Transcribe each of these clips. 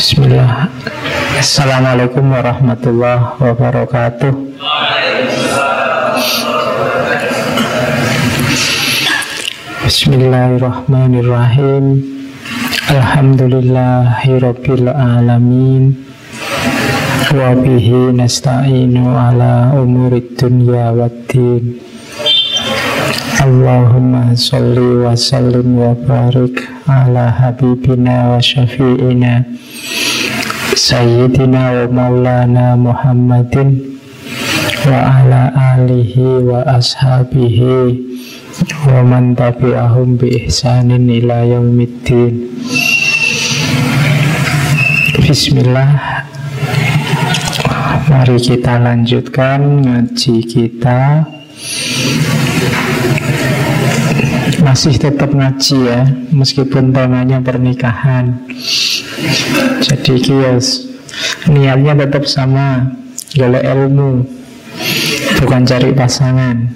Bismillah. Assalamualaikum warahmatullahi wabarakatuh. Bismillahirrahmanirrahim. Alhamdulillahirabbil alamin. Wa bihi nasta'inu ala umurid dunya waddin. Allahumma sholli wa sallim wa barik ala habibina wa syafi'ina Sayyidina wa maulana Muhammadin wa ala alihi wa ashabihi wa man tabi'ahum bi ihsanin ila yaumiddin. Bismillah. Mari kita lanjutkan ngaji kita. Masih tetap ngaji ya, meskipun temanya pernikahan. Jadi kios niatnya tetap sama, golek ilmu, bukan cari pasangan.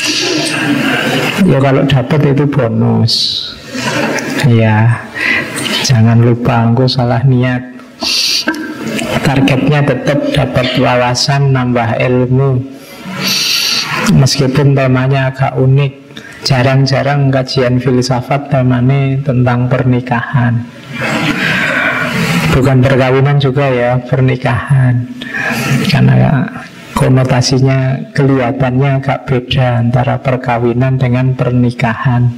Ya kalau dapat itu bonus. Ya, jangan lupa, aku salah niat. Targetnya tetap dapat wawasan, nambah ilmu. Meskipun temanya agak unik. Jarang-jarang kajian filsafat temanya tentang pernikahan. Bukan perkawinan juga ya, pernikahan. Karena konotasinya kelihatannya agak beda antara perkawinan dengan pernikahan.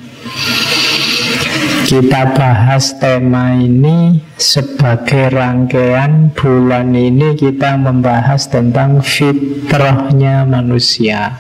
Kita bahas tema ini sebagai rangkaian bulan ini kita membahas tentang fitrahnya manusia.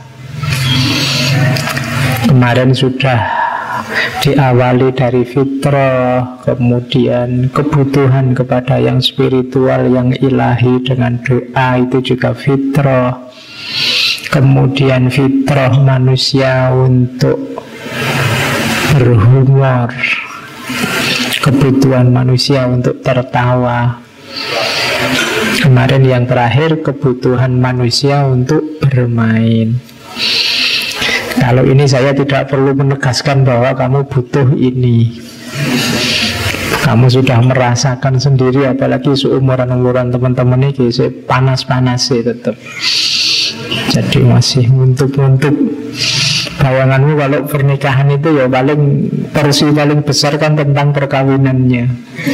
Kemarin sudah diawali dari fitrah, kemudian kebutuhan kepada yang spiritual, yang ilahi dengan doa, itu juga fitrah. Kemudian fitrah manusia untuk berhumor, kebutuhan manusia untuk tertawa. Kemarin yang terakhir, kebutuhan manusia untuk bermain. Kalau ini saya tidak perlu menegaskan bahwa kamu butuh ini. Kamu sudah merasakan sendiri, apalagi seumuran-umuran teman-teman ini panas-panas sih tetap. Jadi masih nguntuk-nguntuk. Bayanganmu kalau pernikahan itu ya porsi paling besar kan tentang perkawinannya.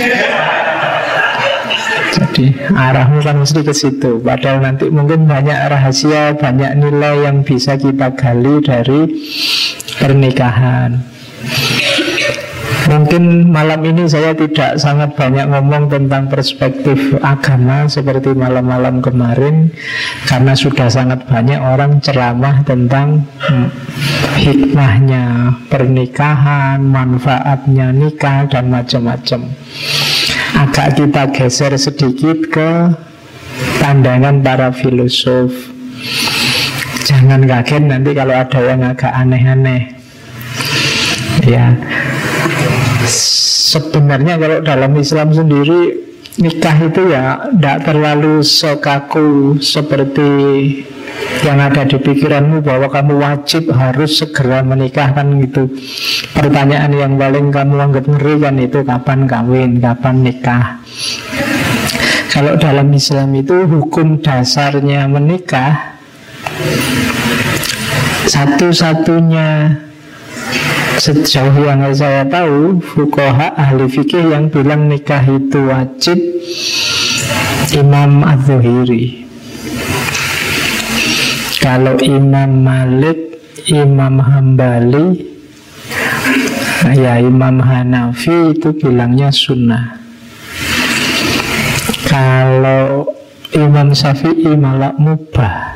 Jadi arahmu kan mesti ke situ. Padahal nanti mungkin banyak rahasia, banyak nilai yang bisa kita gali dari pernikahan. Mungkin malam ini saya tidak sangat banyak ngomong tentang perspektif agama seperti malam-malam kemarin, karena sudah sangat banyak orang ceramah tentang hikmahnya pernikahan, manfaatnya nikah, dan macam-macam. Agak kita geser sedikit ke pandangan para filosof. Jangan kaget nanti kalau ada yang agak aneh-aneh. Ya, sebenarnya kalau dalam Islam sendiri nikah itu ya tidak terlalu sekaku seperti yang ada di pikiranmu bahwa kamu wajib harus segera menikah kan gitu. Pertanyaan yang paling kamu anggap ngeri kan itu kapan kawin, kapan nikah. Kalau dalam Islam itu hukum dasarnya menikah, satu-satunya sejauh yang saya tahu fuqaha ahli fikih yang bilang nikah itu wajib Imam Az-Zuhiri. Kalau Imam Malik, Imam Hambali, ya Imam Hanafi itu bilangnya sunnah. Kalau Imam Syafi'i malah mubah.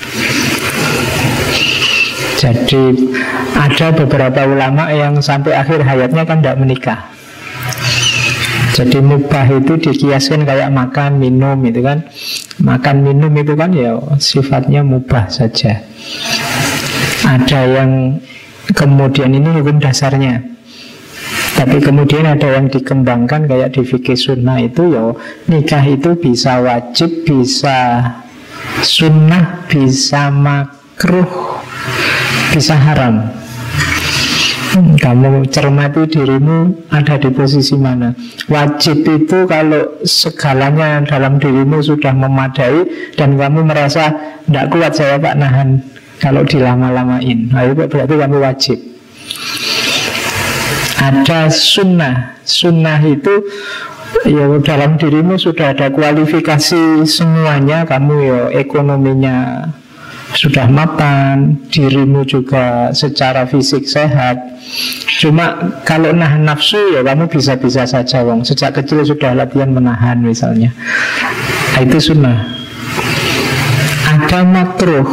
Jadi ada beberapa ulama yang sampai akhir hayatnya kan tidak menikah. Jadi mubah itu dikiaskan kayak makan, minum itu kan. Makan, minum itu kan ya sifatnya mubah saja. Ada yang kemudian ini hukum dasarnya. Tapi kemudian ada yang dikembangkan kayak di fikih sunnah itu ya nikah itu bisa wajib, bisa sunnah, bisa makruh, bisa haram. Kamu cermati dirimu ada di posisi mana. Wajib itu kalau segalanya dalam dirimu sudah memadai dan kamu merasa tidak kuat saya Pak nahan, kalau dilama-lamain, nah, itu berarti kamu wajib. Ada sunnah. Sunnah itu ya dalam dirimu sudah ada kualifikasi semuanya. Kamu ya ekonominya sudah mapan, dirimu juga secara fisik sehat. Cuma kalau nahan nafsu ya kamu bisa-bisa saja wong. Sejak kecil sudah latihan menahan misalnya. Itu sunnah. Ada makruh.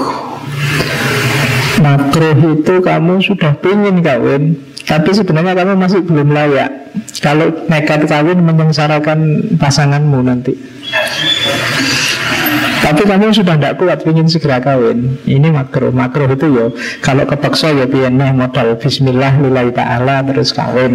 Makruh itu kamu sudah pengen kawin, tapi sebenarnya kamu masih belum layak. Kalau nekat kawin menyengsarakan pasanganmu nanti. Tapi kamu sudah tidak kuat, ingin segera kawin. Ini makruh. Makruh itu ya kalau kepaksa ya piyeneh modal bismillah lillahi ta'ala terus kawin.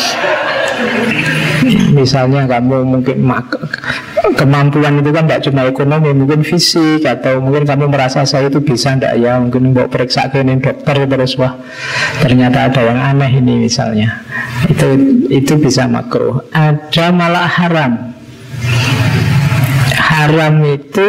Misalnya kamu mungkin kemampuan itu kan tidak cuma ekonomi, mungkin fisik, atau mungkin kamu merasa saya itu bisa tidak ya, mungkin mau periksa ke ini dokter terus wah ternyata ada yang aneh ini misalnya. Itu bisa makruh. Ada malah haram. Haram itu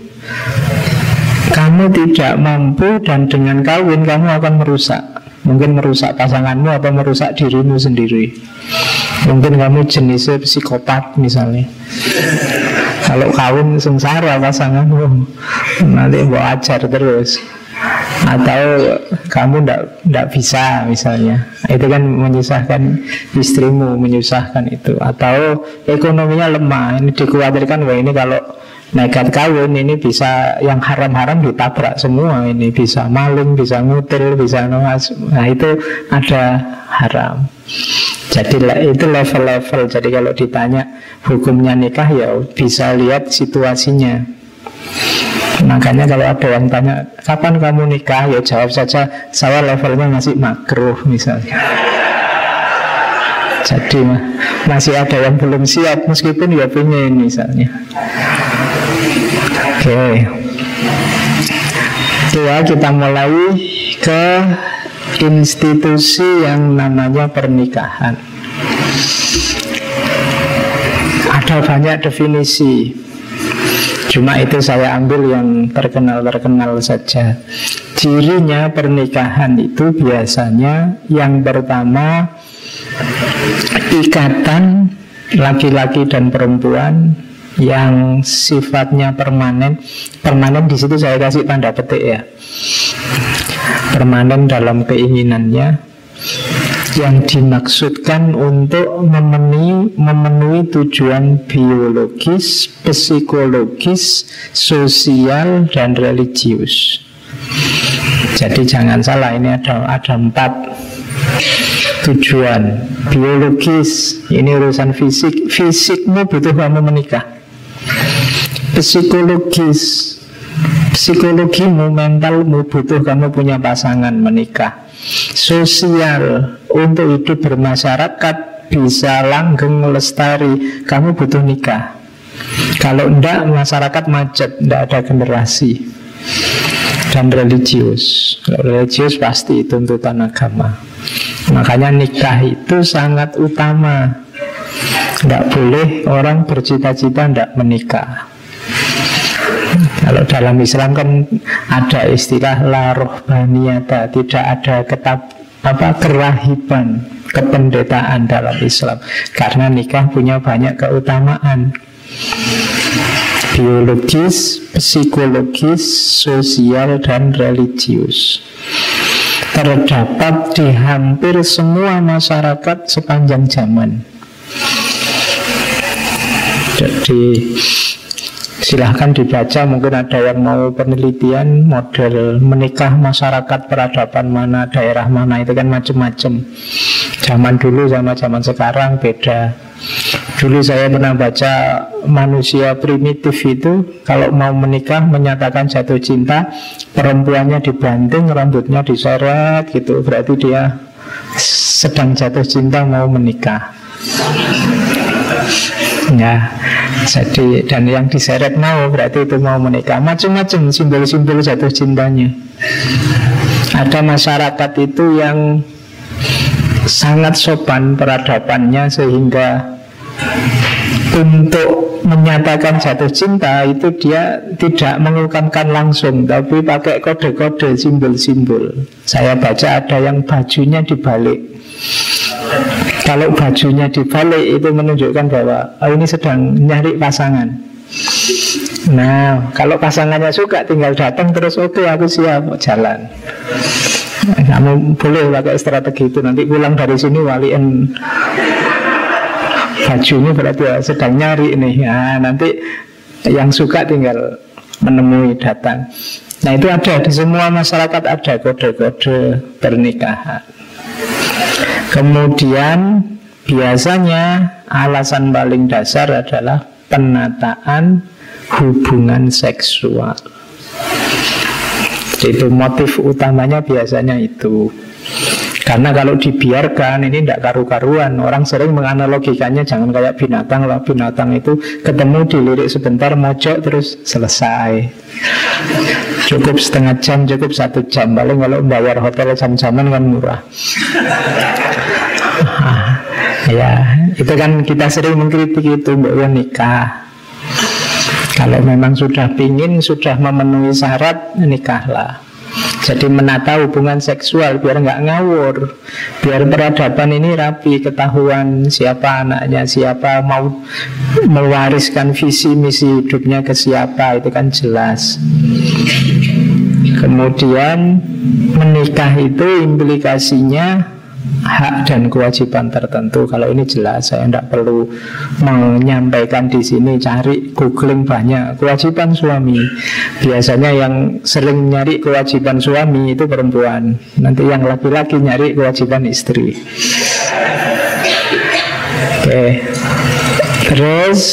kamu tidak mampu dan dengan kawin kamu akan merusak. Mungkin merusak pasanganmu atau merusak dirimu sendiri. Mungkin kamu jenisnya psikopat misalnya. Kalau kawin sengsara pasanganmu, nanti mau ajar terus. Atau kamu tidak bisa misalnya. Itu kan menyusahkan istrimu, menyusahkan itu. Atau ekonominya lemah. Ini dikhawatirkan wah ini kalau nekat kawin ini bisa yang haram-haram ditabrak semua. Ini bisa maling, bisa ngutil, bisa noas. Nah itu ada haram. Jadi itu level-level. Jadi kalau ditanya hukumnya nikah ya bisa lihat situasinya. Makanya kalau ada yang tanya kapan kamu nikah, ya jawab saja saya levelnya masih makruh misalnya. Jadi masih ada yang belum siap meskipun ya pengen misalnya. Oke. Ya kita mulai ke institusi yang namanya pernikahan. Ada banyak definisi, cuma itu saya ambil yang terkenal-terkenal saja. Cirinya pernikahan itu biasanya yang pertama ikatan laki-laki dan perempuan yang sifatnya permanen. Permanen di situ saya kasih tanda petik ya. Permanen dalam keinginannya, yang dimaksudkan untuk memenuhi tujuan biologis, psikologis, sosial, dan religius. Jadi jangan salah, ini ada 4 tujuan. Biologis, ini urusan fisik. Fisikmu butuh kamu menikah. Psikologis, psikologimu, mentalmu butuh kamu punya pasangan menikah. Sosial, untuk hidup bermasyarakat bisa langgeng lestari, kamu butuh nikah. Kalau enggak, masyarakat macet, enggak ada generasi. Dan religius, religius pasti tuntutan agama. Makanya nikah itu sangat utama. Enggak boleh orang bercita-cita enggak menikah. Kalau dalam Islam kan ada istilah la rohbaniyata, tidak ada kerahiban, kependetaan dalam Islam. Karena nikah punya banyak keutamaan. Biologis, psikologis, sosial, dan religius. Terdapat di hampir semua masyarakat sepanjang zaman. Jadi silahkan dibaca, mungkin ada yang mau penelitian model menikah masyarakat peradaban mana, daerah mana, itu kan macam-macam. Zaman dulu sama zaman sekarang beda. Dulu saya pernah baca manusia primitif itu kalau mau menikah menyatakan jatuh cinta, perempuannya dibanting, rambutnya diseret gitu, berarti dia sedang jatuh cinta mau menikah. Ya, jadi dan yang diseret mau berarti itu mau menikah. Macam-macam simbol-simbol jatuh cintanya. Ada masyarakat itu yang sangat sopan peradabannya, sehingga untuk menyatakan jatuh cinta itu dia tidak mengungkapkan langsung, tapi pakai kode-kode, simbol-simbol. Saya baca ada yang bajunya dibalik. Kalau bajunya dibalik itu menunjukkan bahwa ini sedang nyari pasangan. Nah, kalau pasangannya suka tinggal datang terus, oke, aku siap, jalan. Kamu boleh pakai strategi itu. Nanti pulang dari sini waliin baju ini, berarti ya sedang nyari nih. Nah, nanti yang suka tinggal menemui, datang. Nah, itu ada di semua masyarakat, ada kode-kode pernikahan. Kemudian biasanya alasan paling dasar adalah penataan hubungan seksual. Itu motif utamanya biasanya itu. Karena kalau dibiarkan ini tidak karu-karuan. Orang sering menganalogikannya jangan kayak binatang lah. Binatang itu ketemu dilirik sebentar, mojok terus selesai. Cukup setengah jam, cukup 1 jam. Paling kalau bayar hotel jam-jaman kan murah. Ya, itu kan kita sering mengkritik itu, bahwa nikah. Kalau memang sudah pingin, sudah memenuhi syarat, nikahlah. Jadi menata hubungan seksual biar nggak ngawur, biar peradaban ini rapi, ketahuan siapa anaknya, siapa mau mewariskan visi misi hidupnya ke siapa, itu kan jelas. Kemudian menikah itu implikasinya hak dan kewajiban tertentu. Kalau ini jelas, saya tidak perlu menyampaikan di sini. Cari, googling banyak. Kewajiban suami. Biasanya yang sering nyari kewajiban suami itu perempuan. Nanti yang laki-laki nyari kewajiban istri. Oke. Terus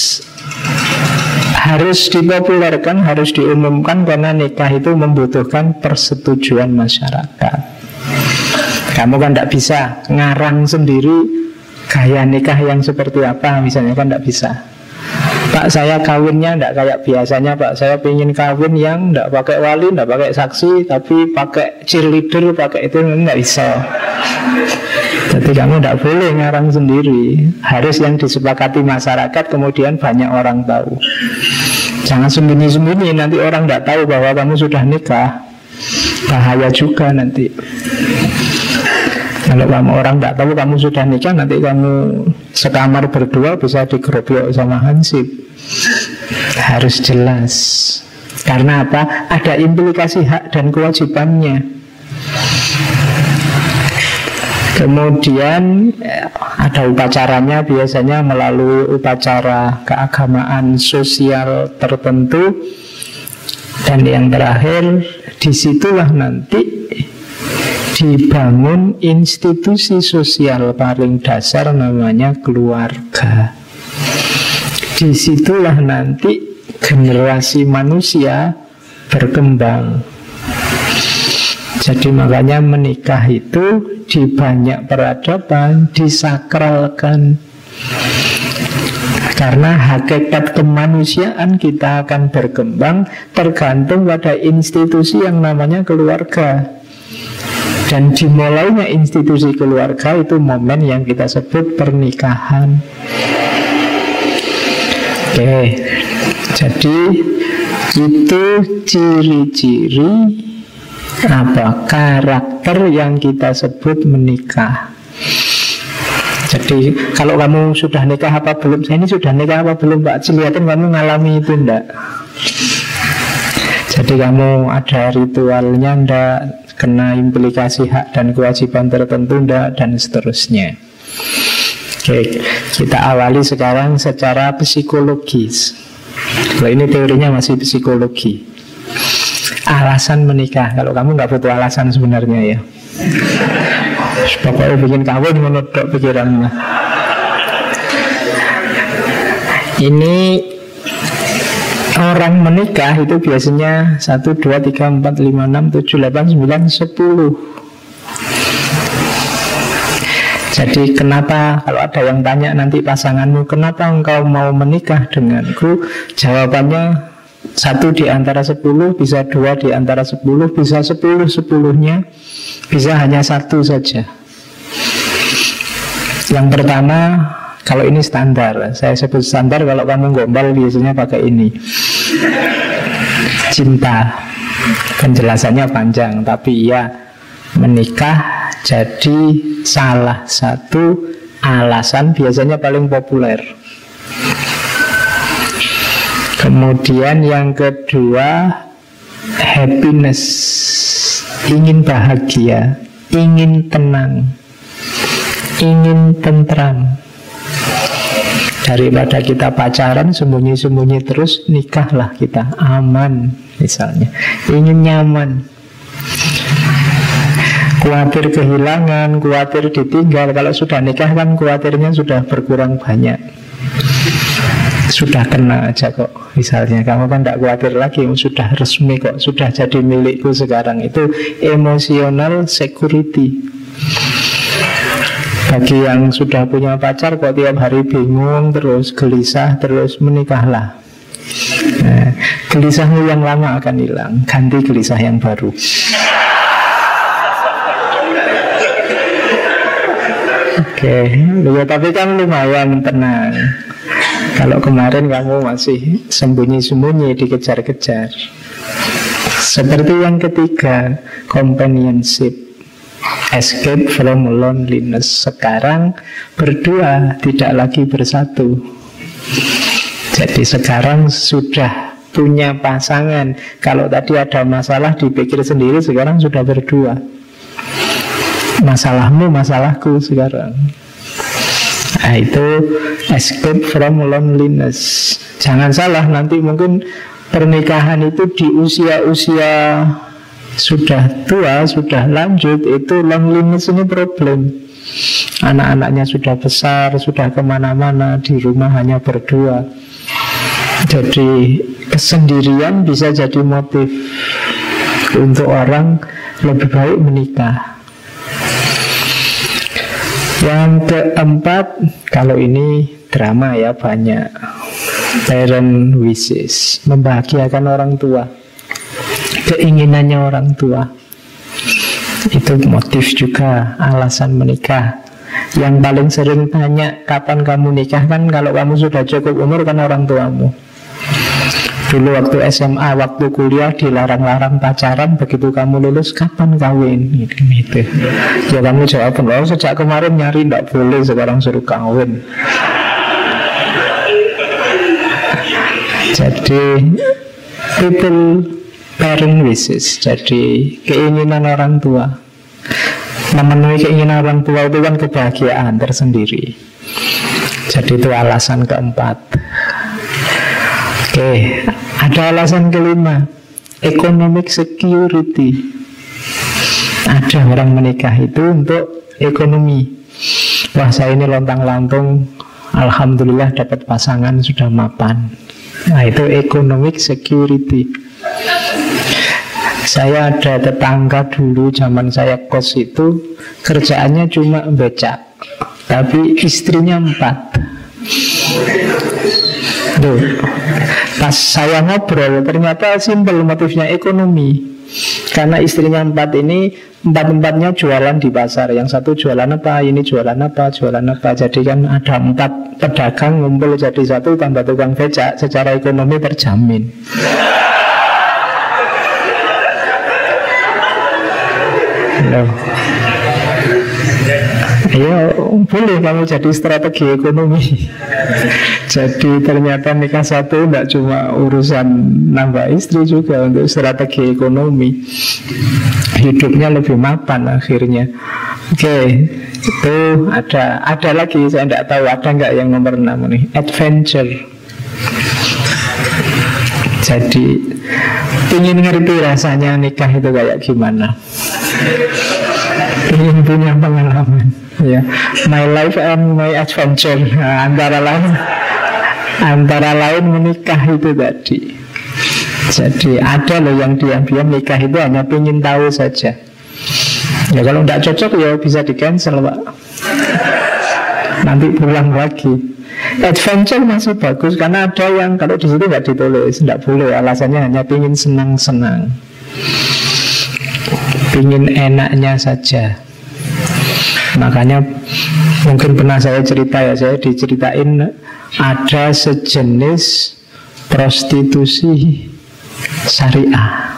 harus dipopulerkan, harus diumumkan, karena nikah itu membutuhkan persetujuan masyarakat. Kamu kan tidak bisa ngarang sendiri gaya nikah yang seperti apa, misalnya kan tidak bisa. Pak, saya kawinnya tidak kayak biasanya, Pak. Saya ingin kawin yang tidak pakai wali, tidak pakai saksi, tapi pakai cheerleader, pakai itu, tidak bisa. Jadi kamu tidak boleh ngarang sendiri. Harus yang disepakati masyarakat, kemudian banyak orang tahu. Jangan sembunyi-sembunyi, nanti orang tidak tahu bahwa kamu sudah nikah. Bahaya juga nanti. Kalau orang tidak tahu kamu sudah nikah, nanti kamu sekamar berdua bisa digerobyok sama hansip. Harus jelas. Karena apa? Ada implikasi hak dan kewajibannya. Kemudian ada upacaranya, biasanya melalui upacara keagamaan sosial tertentu. Dan yang terakhir, disitulah nanti dibangun institusi sosial paling dasar, namanya keluarga. Disitulah nanti generasi manusia berkembang. Jadi makanya menikah itu di banyak peradaban disakralkan. Karena hakikat kemanusiaan kita akan berkembang tergantung pada institusi yang namanya keluarga. Dan dimulainya institusi keluarga itu momen yang kita sebut pernikahan. Oke, jadi itu ciri-ciri apa karakter yang kita sebut menikah. Jadi kalau kamu sudah nikah apa belum? Saya ini sudah nikah apa belum, Pak? Lihatin kamu ngalami itu enggak? Jadi kamu ada ritualnya enggak? Kena implikasi hak dan kewajiban tertentu enggak? Dan seterusnya. Oke, kita awali sekarang secara psikologis. Kalau ini teorinya masih psikologi. Alasan menikah. Kalau kamu nggak butuh alasan sebenarnya ya. Bapaknya bikin kawin menurut pikirannya. Ini orang menikah itu biasanya 1, 2, 3, 4, 5, 6, 7, 8, 9, 10. Jadi kenapa, kalau ada yang tanya nanti pasanganmu, kenapa engkau mau menikah denganku? Jawabannya 1 di antara 10, bisa 2 di antara 10, bisa 10 sepuluhnya, bisa hanya 1 saja. Yang pertama, kalau ini standar, saya sebut standar, kalau kamu gombal biasanya pakai ini. Cinta. Penjelasannya panjang, tapi ya, menikah jadi salah satu alasan biasanya paling populer. Kemudian yang kedua, happiness. Ingin bahagia, ingin tenang, ingin tentram. Daripada kita pacaran sembunyi-sembunyi terus, nikahlah kita, aman misalnya. Ingin nyaman, khawatir kehilangan, khawatir ditinggal. Kalau sudah nikah kan khawatirnya sudah berkurang banyak. Sudah kena aja kok. Misalnya kamu kan tidak khawatir lagi, sudah resmi kok, sudah jadi milikku sekarang. Itu emotional security. Bagi yang sudah punya pacar kok tiap hari bingung terus, gelisah terus, menikahlah. Nah, gelisahmu yang lama akan hilang, ganti gelisah yang baru. Oke, ya, tapi kan lumayan tenang. Kalau kemarin kamu masih sembunyi-sembunyi, dikejar-kejar. Seperti yang ketiga, companionship, escape from loneliness. Sekarang berdua, tidak lagi bersatu. Jadi sekarang sudah punya pasangan. Kalau tadi ada masalah dipikir sendiri, sekarang sudah berdua. Masalahmu, masalahku sekarang. Nah, itu escape from loneliness. Jangan salah, nanti mungkin pernikahan itu di usia-usia sudah tua, sudah lanjut, itu loneliness ini problem. Anak-anaknya sudah besar, sudah kemana-mana, di rumah hanya berdua. Jadi kesendirian bisa jadi motif untuk orang lebih baik menikah. Yang keempat, kalau ini drama ya banyak. Parent wishes, membahagiakan orang tua, keinginannya orang tua. Itu motif juga, alasan menikah. Yang paling sering tanya kapan kamu nikah kan kalau kamu sudah cukup umur kan orang tuamu. Dulu waktu SMA, waktu kuliah dilarang-larang pacaran. Begitu kamu lulus, kapan kawin? Gitu. Ya kamu jawab, oh sejak kemarin nyari tidak boleh, sekarang suruh kawin. Jadi people parent wishes, jadi keinginan orang tua. Memenuhi keinginan orang tua itu kan kebahagiaan tersendiri. Jadi itu alasan keempat. Oke, ada alasan kelima, economic security. Ada orang menikah itu untuk ekonomi. Wah, saya ini lontang-lantung, alhamdulillah dapat pasangan sudah mapan. Nah, itu economic security. Saya ada tetangga dulu zaman saya kos itu, kerjaannya cuma becak, tapi istrinya 4. Tuh. Pas saya ngobrol, ternyata simpel motifnya ekonomi. Karena istrinya 4 ini, 4-4-nya jualan di pasar. Yang satu jualan apa, ini jualan apa, jualan apa. Jadi kan ada 4 pedagang ngumpul jadi satu, tambah tukang becak. Secara ekonomi terjamin. Loh. Ya boleh kamu jadi strategi ekonomi. Jadi ternyata nikah satu tidak cuma urusan nambah istri, juga untuk strategi ekonomi. Hidupnya lebih mapan akhirnya. Oke, itu ada lagi, saya tidak tahu ada nggak yang nomor 6 nih, adventure. Jadi ingin ngerti rasanya nikah itu kayak gimana, ingin punya pengalaman. Ya, my life and my adventure. Nah, antara lain menikah itu tadi. Jadi ada loh yang diam-diam nikah itu hanya ingin tahu saja. Ya kalau tidak cocok ya bisa di cancel Pak, nanti pulang lagi. Adventure masih bagus karena ada yang kalau di situ nggak ditulis, tidak boleh, alasannya hanya ingin senang-senang, ingin enaknya saja. Makanya mungkin pernah saya cerita ya, saya diceritain ada sejenis prostitusi syariah.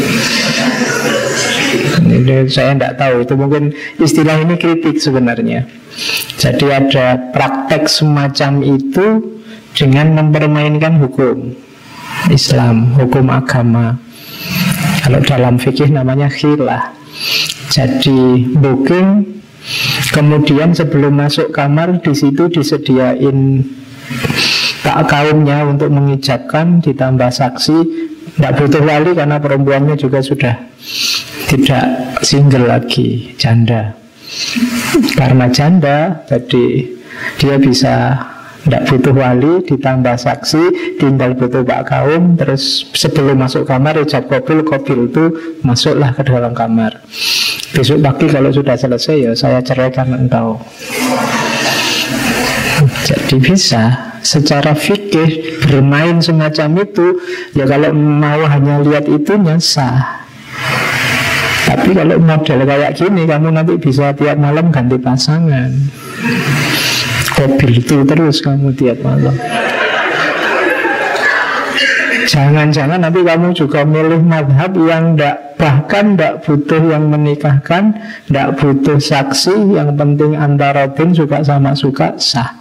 Ini saya tidak tahu, itu mungkin istilah ini kritik sebenarnya. Jadi ada praktek semacam itu dengan mempermainkan hukum Islam, hukum agama. Kalau dalam fikih namanya khilah. Jadi booking, kemudian sebelum masuk kamar di situ disediain tak kaumnya untuk mengijabkan, ditambah saksi. Tidak butuh wali karena perempuannya juga sudah tidak single lagi, janda. Karena janda, jadi dia bisa tidak butuh wali, ditambah saksi, tinggal butuh pak kaum. Terus sebelum masuk kamar ijab qabil, qabil itu masuklah ke dalam kamar. Besok pagi kalau sudah selesai ya saya ceraikan engkau. Jadi bisa secara fikih bermain semacam itu. Ya kalau mau hanya lihat itunya sah. Tapi kalau model kayak gini, kamu nanti bisa tiap malam ganti pasangan. Qabil itu terus kamu tiap malam. Jangan-jangan nanti kamu juga milih madhab yang bahkan tidak butuh yang menikahkan, tidak butuh saksi, yang penting antara bin suka sama suka, sah.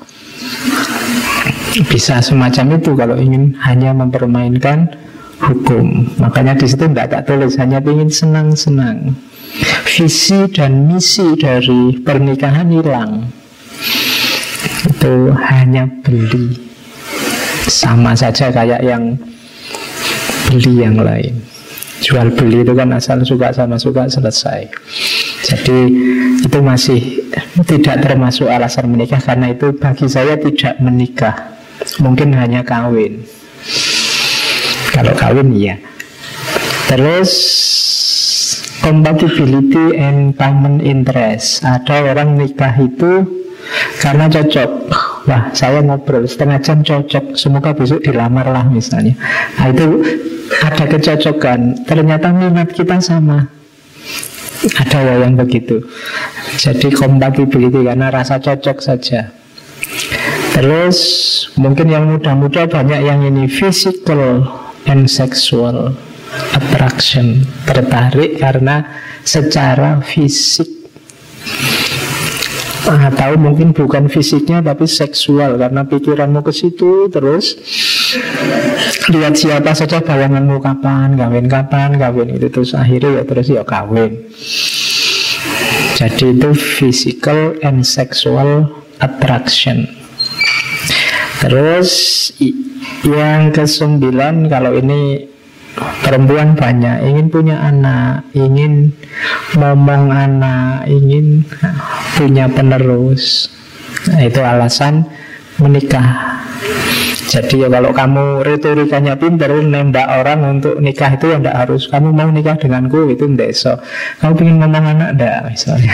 Bisa semacam itu kalau ingin hanya mempermainkan hukum. Makanya di situ tidak tak tulis, hanya ingin senang-senang. Visi dan misi dari pernikahan hilang. Itu hanya beli. Sama saja kayak yang beli yang lain. Jual beli itu kan asal suka sama suka selesai. Jadi itu masih tidak termasuk alasan menikah. Karena itu bagi saya tidak menikah, mungkin hanya kawin. Kalau kawin iya. Terus compatibility and common interest. Ada orang nikah itu karena cocok. Wah, saya ngobrol setengah jam cocok, semoga besok dilamar lah misalnya. Nah, itu ada kecocokan. Ternyata minat kita sama. Ada yang begitu. Jadi compatibility karena rasa cocok saja. Terus mungkin yang muda-muda banyak yang ini physical and sexual attraction, tertarik karena secara fisik. Atau mungkin bukan fisiknya tapi seksual, karena pikiranmu ke situ terus lihat siapa saja bayanganmu kapan kawin itu, terus akhirnya ya terus ya kawin. Jadi itu physical and sexual attraction. Terus yang ke-9, kalau ini perempuan banyak ingin punya anak, ingin momong anak, ingin punya penerus. Nah, itu alasan menikah. Jadi ya kalau kamu retorikanya pintar, nembak orang untuk nikah itu ya tidak harus kamu mau nikah denganku, itu tidak so. Kamu ingin momong anak tidak misalnya.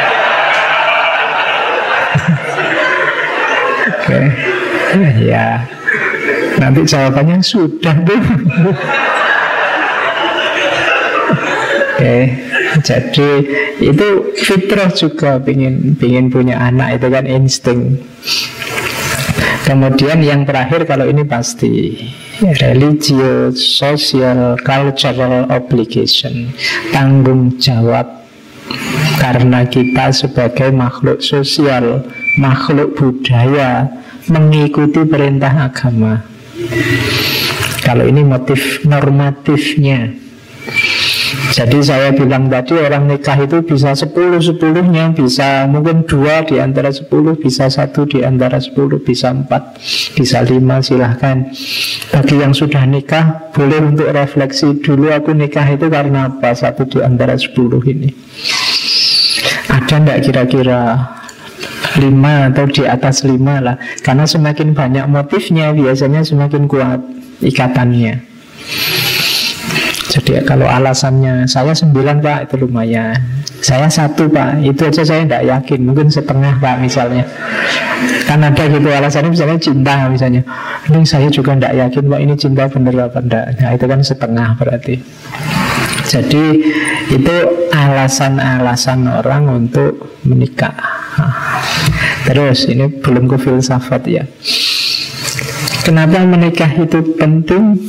Oke. Ya, nanti jawabannya sudah deh. Oke, jadi itu fitrah juga pingin punya anak, itu kan insting. Kemudian yang terakhir kalau ini pasti religious, social, cultural obligation, tanggung jawab. Karena kita sebagai makhluk sosial, makhluk budaya, mengikuti perintah agama. Kalau ini motif normatifnya. Jadi saya bilang tadi orang nikah itu bisa 10-10-nya, bisa mungkin 2 di antara 10, bisa 1 di antara 10, bisa 4, bisa 5, silahkan. Bagi yang sudah nikah boleh untuk refleksi dulu, aku nikah itu karena apa, 1 di antara 10 ini. Ada enggak kira-kira 5 atau di atas 5 lah. Karena semakin banyak motifnya biasanya semakin kuat ikatannya. Jadi kalau alasannya saya 9 pak, itu lumayan. Saya 1 pak, itu aja saya tidak yakin. Mungkin setengah pak misalnya. Kan ada gitu alasannya, misalnya cinta misalnya. Ini saya juga tidak yakin pak, ini cinta bener apa enggak. Nah itu kan setengah berarti. Jadi Itu alasan-alasan orang untuk menikah. Terus ini belum ke filsafat ya. Kenapa menikah itu penting?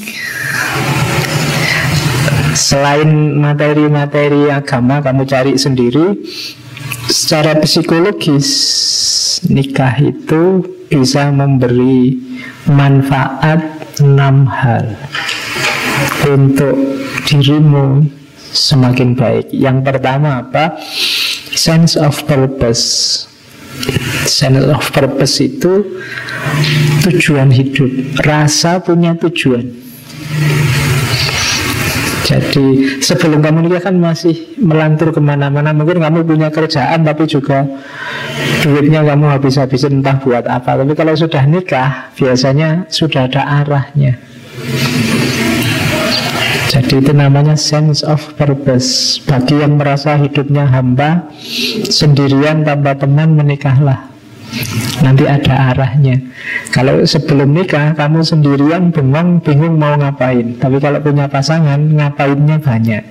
Selain materi-materi agama kamu cari sendiri, secara psikologis nikah itu bisa memberi manfaat 6 hal untuk dirimu semakin baik. Yang pertama apa? Sense of purpose. Sense of purpose itu tujuan hidup, rasa punya tujuan. Jadi sebelum kamu nikah kan masih melantur kemana-mana. Mungkin kamu punya kerjaan tapi juga duitnya kamu habis-habisin entah buat apa. Tapi kalau sudah nikah biasanya sudah ada arahnya. Jadi itu namanya sense of purpose. Bagi yang merasa hidupnya hampa, sendirian tanpa teman, menikahlah. Nanti ada arahnya. Kalau sebelum nikah kamu sendirian bengong, bingung mau ngapain. Tapi kalau punya pasangan, ngapainnya banyak.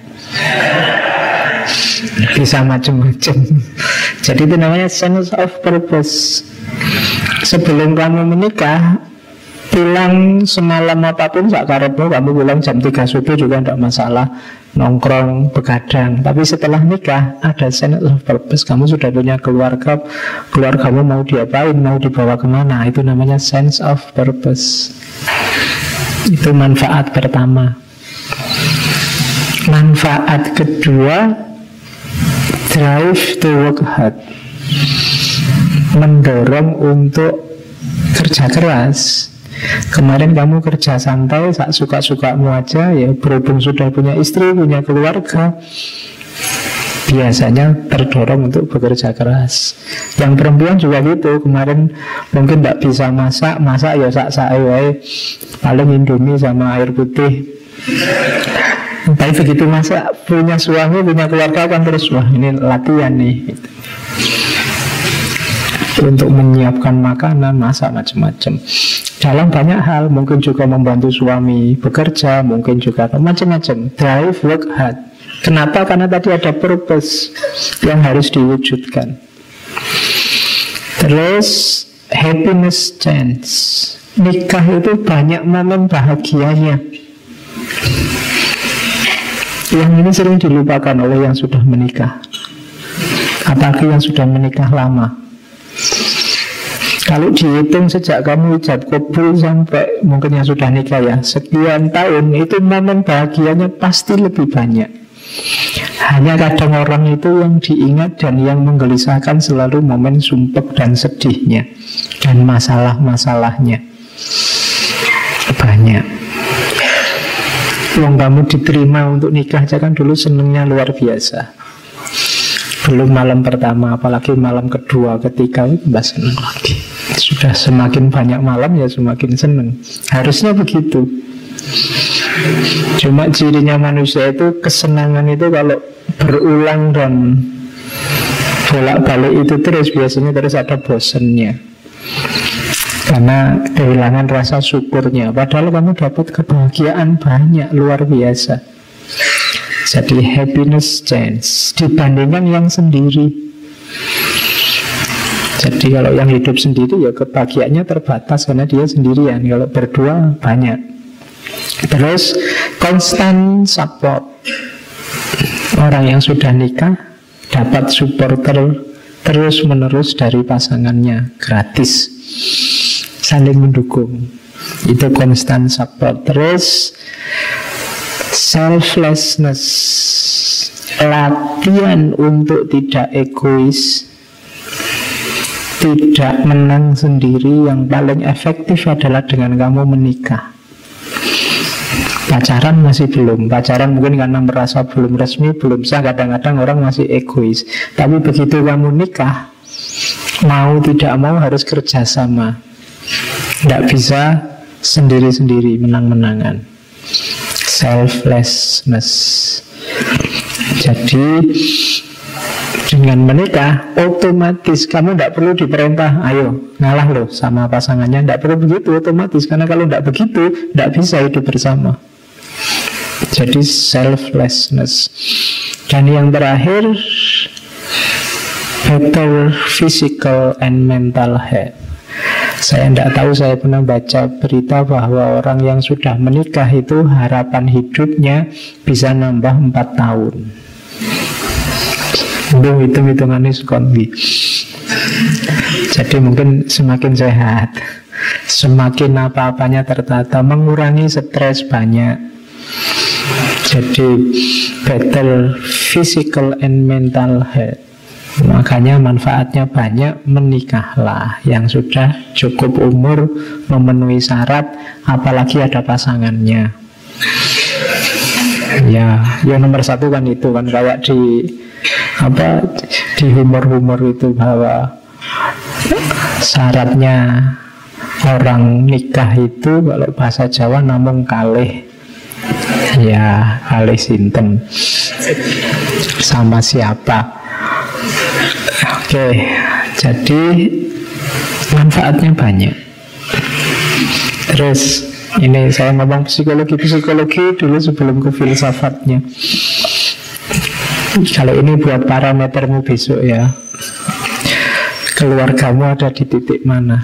Bisa macam-macam. Jadi itu namanya sense of purpose. Sebelum kamu menikah, pulang semalam apapun sakarepmu, kamu pulang jam 3 subuh juga tidak masalah, nongkrong, begadang. Tapi setelah nikah ada sense of purpose. Kamu sudah punya keluarga, keluargamu mau diapain, mau dibawa kemana. Itu namanya sense of purpose. Itu manfaat pertama. Manfaat kedua, drive to work hard, mendorong untuk kerja keras. Kemarin kamu kerja santai, sak suka-sukamu aja ya. Berhubung sudah punya istri, punya keluarga, biasanya terdorong untuk bekerja keras. Yang perempuan juga gitu. Kemarin mungkin tidak bisa masak ya sak-sak paling Indomie sama air putih. Tapi begitu masak, punya suami, punya keluarga kan terus, wah ini latihan nih untuk menyiapkan makanan, masak macam-macam. Dalam banyak hal, mungkin juga membantu suami bekerja, mungkin juga macam-macam. Drive, work hard. Kenapa? Karena tadi ada purpose yang harus diwujudkan. Terus happiness chance. Nikah itu banyak momen bahagianya. Yang ini sering dilupakan oleh yang sudah menikah, apalagi yang sudah menikah lama. Kalau dihitung sejak kamu ijab kabul sampai mungkin yang sudah nikah ya, sekian tahun, itu momen bahagianya pasti lebih banyak. Hanya kadang orang itu yang diingat dan yang menggelisahkan selalu momen sumpek dan sedihnya dan masalah-masalahnya. Banyak. Wong kamu diterima untuk nikah aja kan dulu senengnya luar biasa. Belum malam pertama, apalagi malam kedua, ketiga, mbak seneng lagi. Sudah semakin banyak malam ya semakin seneng. Harusnya begitu. Cuma cirinya manusia itu, kesenangan itu kalau berulang dan bolak-balik itu terus, biasanya terus ada bosennya. Karena kehilangan rasa syukurnya. Padahal kamu dapat kebahagiaan banyak, luar biasa. Jadi happiness chance dibandingkan yang sendiri. Jadi kalau yang hidup sendiri ya kebahagiaannya terbatas karena dia sendirian. Kalau berdua banyak. Terus constant support. Orang yang sudah nikah dapat supporter terus menerus dari pasangannya, gratis, saling mendukung. Itu constant support. Terus selflessness, latihan untuk tidak egois, tidak menang sendiri. Yang paling efektif adalah dengan kamu menikah. Pacaran masih belum. Pacaran mungkin karena merasa belum resmi, belum sah. Kadang-kadang orang masih egois. Tapi begitu kamu nikah, mau tidak mau harus kerjasama. Tidak bisa sendiri-sendiri, menang-menangan. Selflessness. Jadi dengan menikah otomatis kamu tidak perlu diperintah, ayo ngalah loh sama pasangannya. Tidak perlu begitu otomatis. Karena kalau tidak begitu, tidak bisa hidup bersama. Jadi selflessness. Dan yang terakhir, better physical and mental health. Saya tidak tahu, saya pernah baca berita bahwa orang yang sudah menikah itu harapan hidupnya bisa nambah 4 tahun. Hitung-hitungannya sekondi. Jadi mungkin semakin sehat, semakin apa-apanya tertata, mengurangi stres banyak. Jadi better physical and mental health. Makanya manfaatnya banyak, menikahlah yang sudah cukup umur, memenuhi syarat, apalagi ada pasangannya. Ya nomor 1 kan itu kan, kayak di humor-humor itu bahwa syaratnya orang nikah itu kalau bahasa Jawa namung kalih. Ya, kalih sinten, sama siapa. Oke, jadi manfaatnya banyak. Terus ini saya ngomong psikologi dulu sebelum ke filsafatnya. Kalau ini buat parametermu besok ya. Keluargamu ada di titik mana?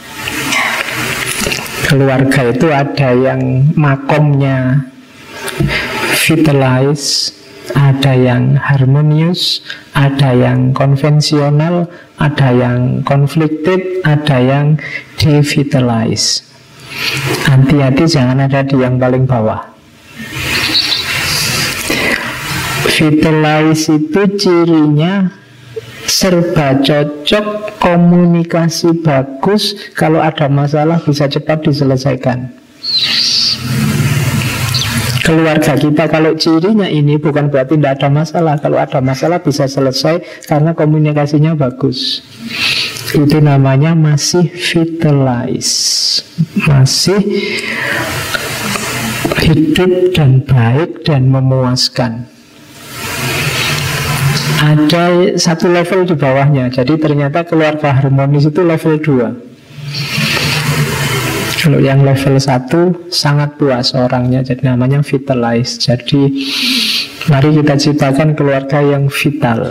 Keluarga itu ada yang makomnya vitalize, ada yang harmonius, ada yang konvensional, ada yang conflicted, ada yang devitalize. Hati-hati jangan ada di yang paling bawah. Vitalize itu cirinya serba cocok, komunikasi bagus, kalau ada masalah bisa cepat diselesaikan. Keluarga kita kalau cirinya ini bukan berarti tidak ada masalah. Kalau ada masalah bisa selesai karena komunikasinya bagus. Itu namanya masih vitalize, masih hidup dan baik dan memuaskan. Ada satu level di bawahnya. Jadi ternyata keluarga harmonis itu level 2. Kalau yang level 1 sangat puas orangnya, jadi namanya vitalize. Jadi mari kita ciptakan keluarga yang vital.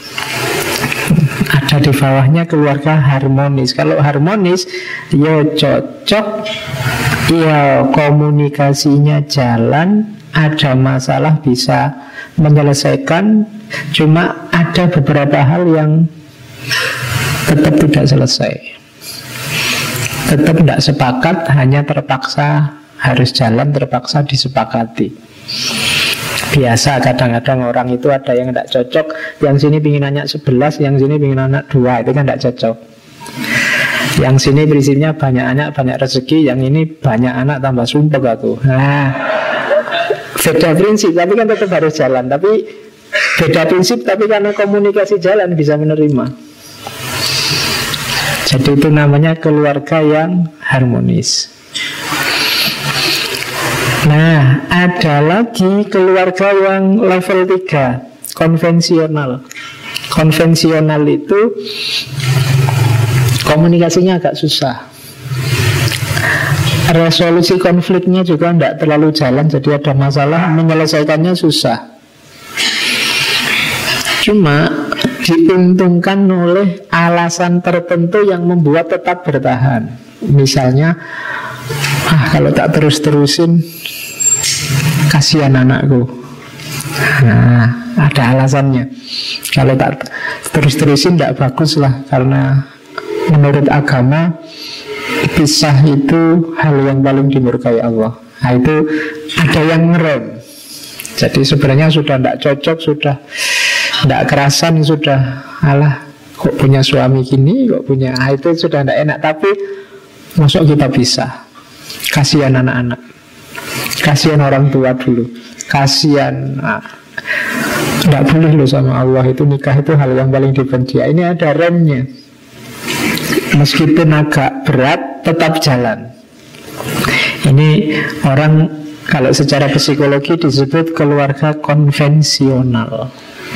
Ada di bawahnya keluarga harmonis. Kalau harmonis, ya cocok, ya komunikasinya jalan, ada masalah bisa menyelesaikan. Cuma ada beberapa hal yang tetap tidak selesai, tetap tidak sepakat, hanya terpaksa harus jalan, terpaksa disepakati. Biasa kadang-kadang orang itu ada yang tidak cocok, yang sini pingin anak 11, yang sini pingin anak 2, itu kan tidak cocok. Yang sini prinsipnya banyak anak, banyak rezeki, yang ini banyak anak tambah sumpah aku. Nah, beda prinsip, tapi kan tetap harus jalan. Tapi beda prinsip, tapi karena komunikasi jalan bisa menerima. Jadi itu namanya keluarga yang harmonis. Nah, ada lagi keluarga yang level 3, konvensional. Konvensional itu komunikasinya agak susah. Resolusi konfliknya juga tidak terlalu jalan, jadi ada masalah, menyelesaikannya susah. Cuma diuntungkan oleh alasan tertentu yang membuat tetap bertahan. Misalnya, kalau tak terus-terusin kasihan anakku. Nah, ada alasannya. Kalau tak terus-terusin tidak bagus lah, karena menurut agama pisah itu hal yang paling dimurkai Allah. Nah, itu ada yang ngerem. Jadi sebenarnya sudah tidak cocok, sudah tidak kerasan, sudah alah kok punya suami gini, kok punya, itu sudah tidak enak. Tapi masuk kita bisa. Kasihan anak-anak, kasihan orang tua dulu, kasihan. Tidak boleh loh sama Allah, itu nikah itu hal yang paling dibenci. Ini ada remnya. Meskipun agak berat, tetap jalan. Ini orang kalau secara psikologi disebut keluarga konvensional.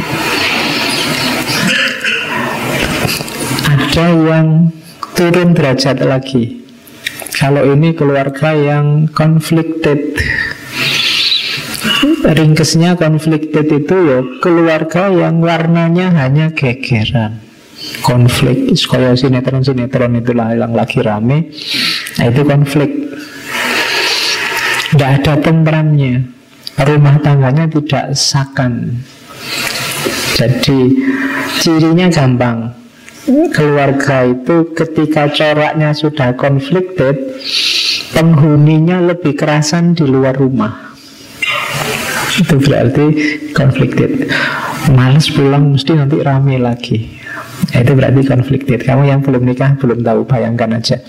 Ada yang turun derajat lagi. Kalau ini keluarga yang conflicted, ringkesnya conflicted itu ya keluarga yang warnanya hanya gegeran. Konflik, kayak sinetron-sinetron itulah yang lagi rame. Nah, itu konflik. Tidak ada tentramnya. Rumah tangganya tidak sakan. Jadi cirinya gampang. Keluarga itu ketika coraknya sudah conflicted, penghuninya lebih kerasan di luar rumah. Itu berarti conflicted. Males pulang, mesti nanti rame lagi. Itu berarti conflicted. Kamu yang belum nikah belum tahu, bayangkan aja.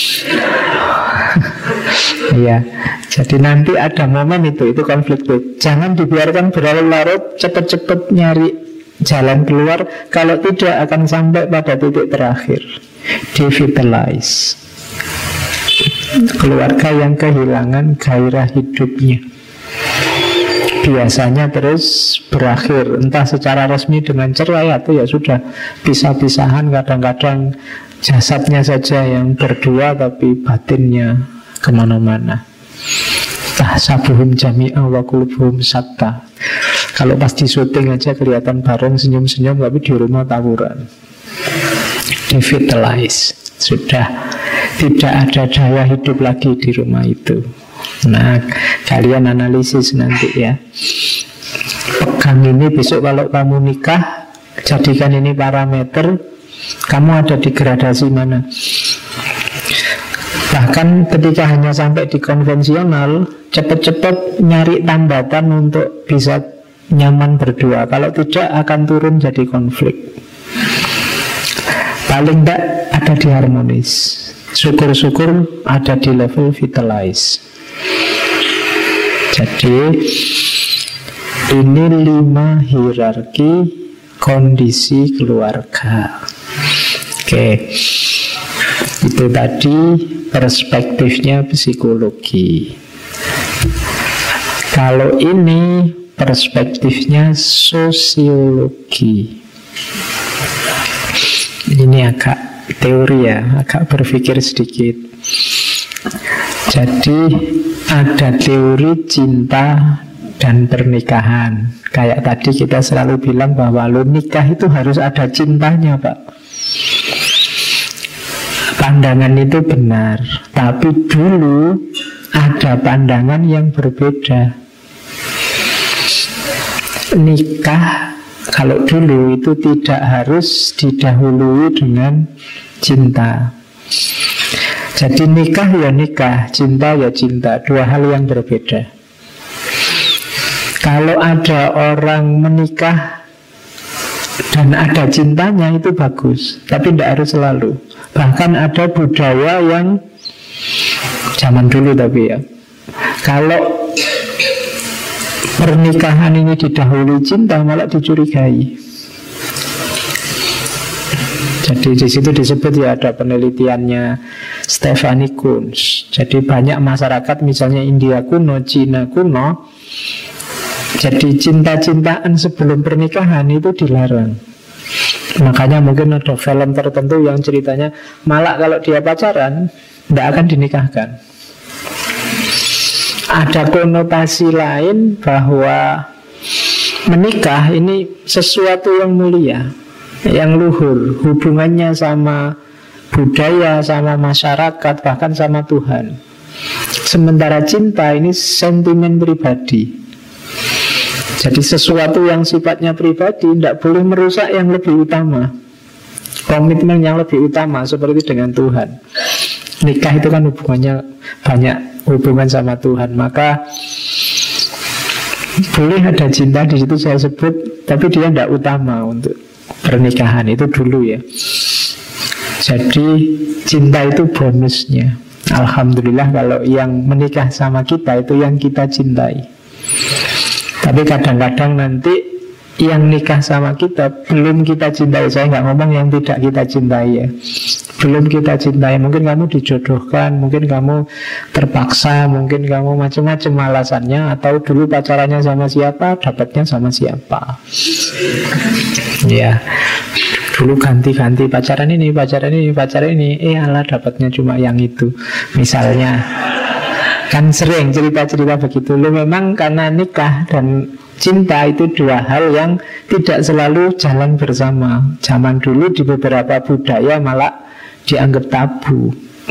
Iya. Jadi nanti ada momen itu conflicted. Jangan dibiarkan berlarut-larut, cepet-cepet nyari jalan keluar. Kalau tidak akan sampai pada titik terakhir, devitalize. Keluarga yang kehilangan gairah hidupnya biasanya terus berakhir entah secara resmi dengan cerai atau ya sudah pisah-pisahan. Kadang-kadang jasadnya saja yang berdua tapi batinnya kemana-mana. Tahsabuhum jami'a wa qulubuhum syatta. Kalau pas di syuting aja kelihatan bareng senyum-senyum, tapi di rumah tawuran. Devitalize. Sudah tidak ada daya hidup lagi di rumah itu. Nah, kalian analisis nanti ya. Pegang ini besok kalau kamu nikah, jadikan ini parameter. Kamu ada di gradasi mana? Bahkan ketika hanya sampai di konvensional, cepat-cepat nyari tambatan untuk bisa nyaman berdua. Kalau tidak akan turun jadi konflik. Paling tidak ada di harmonis. Syukur-syukur ada di level vitalize. Jadi ini 5 hierarki kondisi keluarga. Oke. Itu tadi perspektifnya psikologi. Kalau ini perspektifnya sosiologi. Ini agak teori ya, agak berpikir sedikit. Jadi ada teori cinta dan pernikahan. Kayak tadi kita selalu bilang bahwa lo nikah itu harus ada cintanya, Pak. Pandangan itu benar, tapi dulu ada pandangan yang berbeda. Nikah kalau dulu itu tidak harus didahului dengan cinta. Jadi nikah ya nikah, cinta ya cinta, dua hal yang berbeda. Kalau ada orang menikah dan ada cintanya itu bagus, tapi tidak harus selalu. Bahkan ada budaya yang zaman dulu tapi ya, kalau pernikahan ini didahului cinta malah dicurigai. Jadi di situ disebut ya, ada penelitiannya Stephanie Kunz. Jadi banyak masyarakat misalnya India kuno, Cina kuno, jadi cinta-cintaan sebelum pernikahan itu dilarang. Makanya mungkin ada film tertentu yang ceritanya malah kalau dia pacaran tidak akan dinikahkan. Ada konotasi lain bahwa menikah ini sesuatu yang mulia, yang luhur, hubungannya sama budaya, sama masyarakat, bahkan sama Tuhan. Sementara cinta ini sentimen pribadi. Jadi sesuatu yang sifatnya pribadi tidak boleh merusak yang lebih utama, komitmen yang lebih utama, seperti dengan Tuhan. Nikah itu kan hubungannya banyak hubungan sama Tuhan, maka boleh ada cinta di situ saya sebut, tapi dia tidak utama untuk pernikahan itu dulu ya. Jadi cinta itu bonusnya. Alhamdulillah kalau yang menikah sama kita itu yang kita cintai. Tapi kadang-kadang nanti yang nikah sama kita belum kita cintai. Saya nggak ngomong yang tidak kita cintai ya, belum kita cintai. Mungkin kamu dijodohkan, mungkin kamu terpaksa, mungkin kamu macam-macam alasannya. Atau dulu pacarannya sama siapa, dapatnya sama siapa. Ya, dulu ganti-ganti pacaran ini, pacaran ini, pacaran ini. Alah dapatnya cuma yang itu. Misalnya Kan sering cerita-cerita begitu. Lu memang karena nikah dan cinta itu dua hal yang tidak selalu jalan bersama. Zaman dulu di beberapa budaya malah dianggap tabu.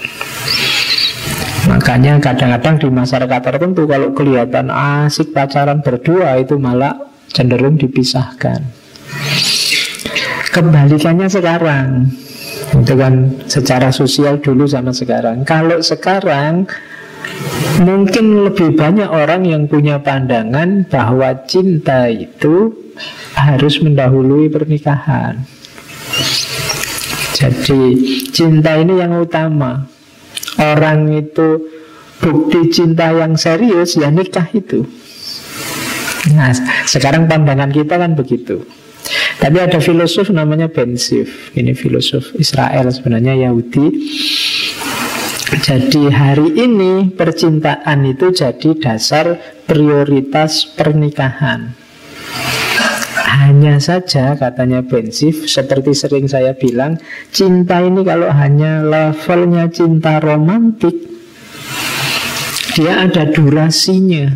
Makanya kadang-kadang di masyarakat tertentu kalau kelihatan asik pacaran berdua itu malah cenderung dipisahkan. Kebalikannya sekarang, itu kan secara sosial dulu sama sekarang. Kalau sekarang mungkin lebih banyak orang yang punya pandangan bahwa cinta itu harus mendahului pernikahan. Jadi cinta ini yang utama. Orang itu bukti cinta yang serius ya nikah itu. Nah, sekarang pandangan kita kan begitu. Tapi ada filosof namanya Ben Sif. Ini filosof Israel sebenarnya, Yahudi. Jadi hari ini percintaan itu jadi dasar prioritas pernikahan. Hanya saja katanya Ben Sif, seperti sering saya bilang, cinta ini kalau hanya levelnya cinta romantik, dia ada durasinya.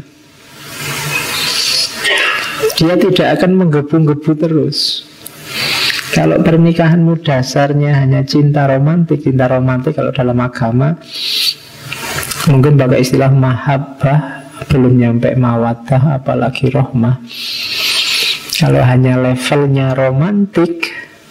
Dia tidak akan menggebu-gebu terus. Kalau pernikahanmu dasarnya hanya cinta romantik kalau dalam agama mungkin pakai istilah mahabbah, belum nyampe mawaddah apalagi rohmah. Kalau hanya levelnya romantik,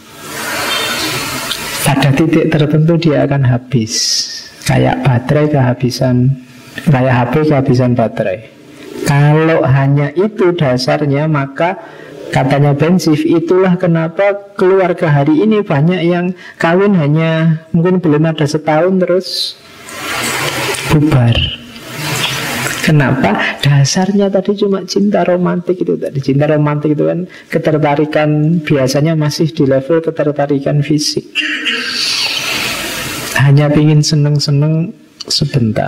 pada titik tertentu dia akan habis. Kayak baterai kehabisan, kayak HP kehabisan baterai. Kalau hanya itu dasarnya, maka katanya Ben Sif, itulah kenapa keluarga hari ini banyak yang kawin hanya mungkin belum ada setahun terus bubar. Kenapa? Dasarnya tadi cuma cinta romantik itu tadi. Cinta romantik itu kan ketertarikan, biasanya masih di level ketertarikan fisik. Hanya ingin seneng-seneng sebentar.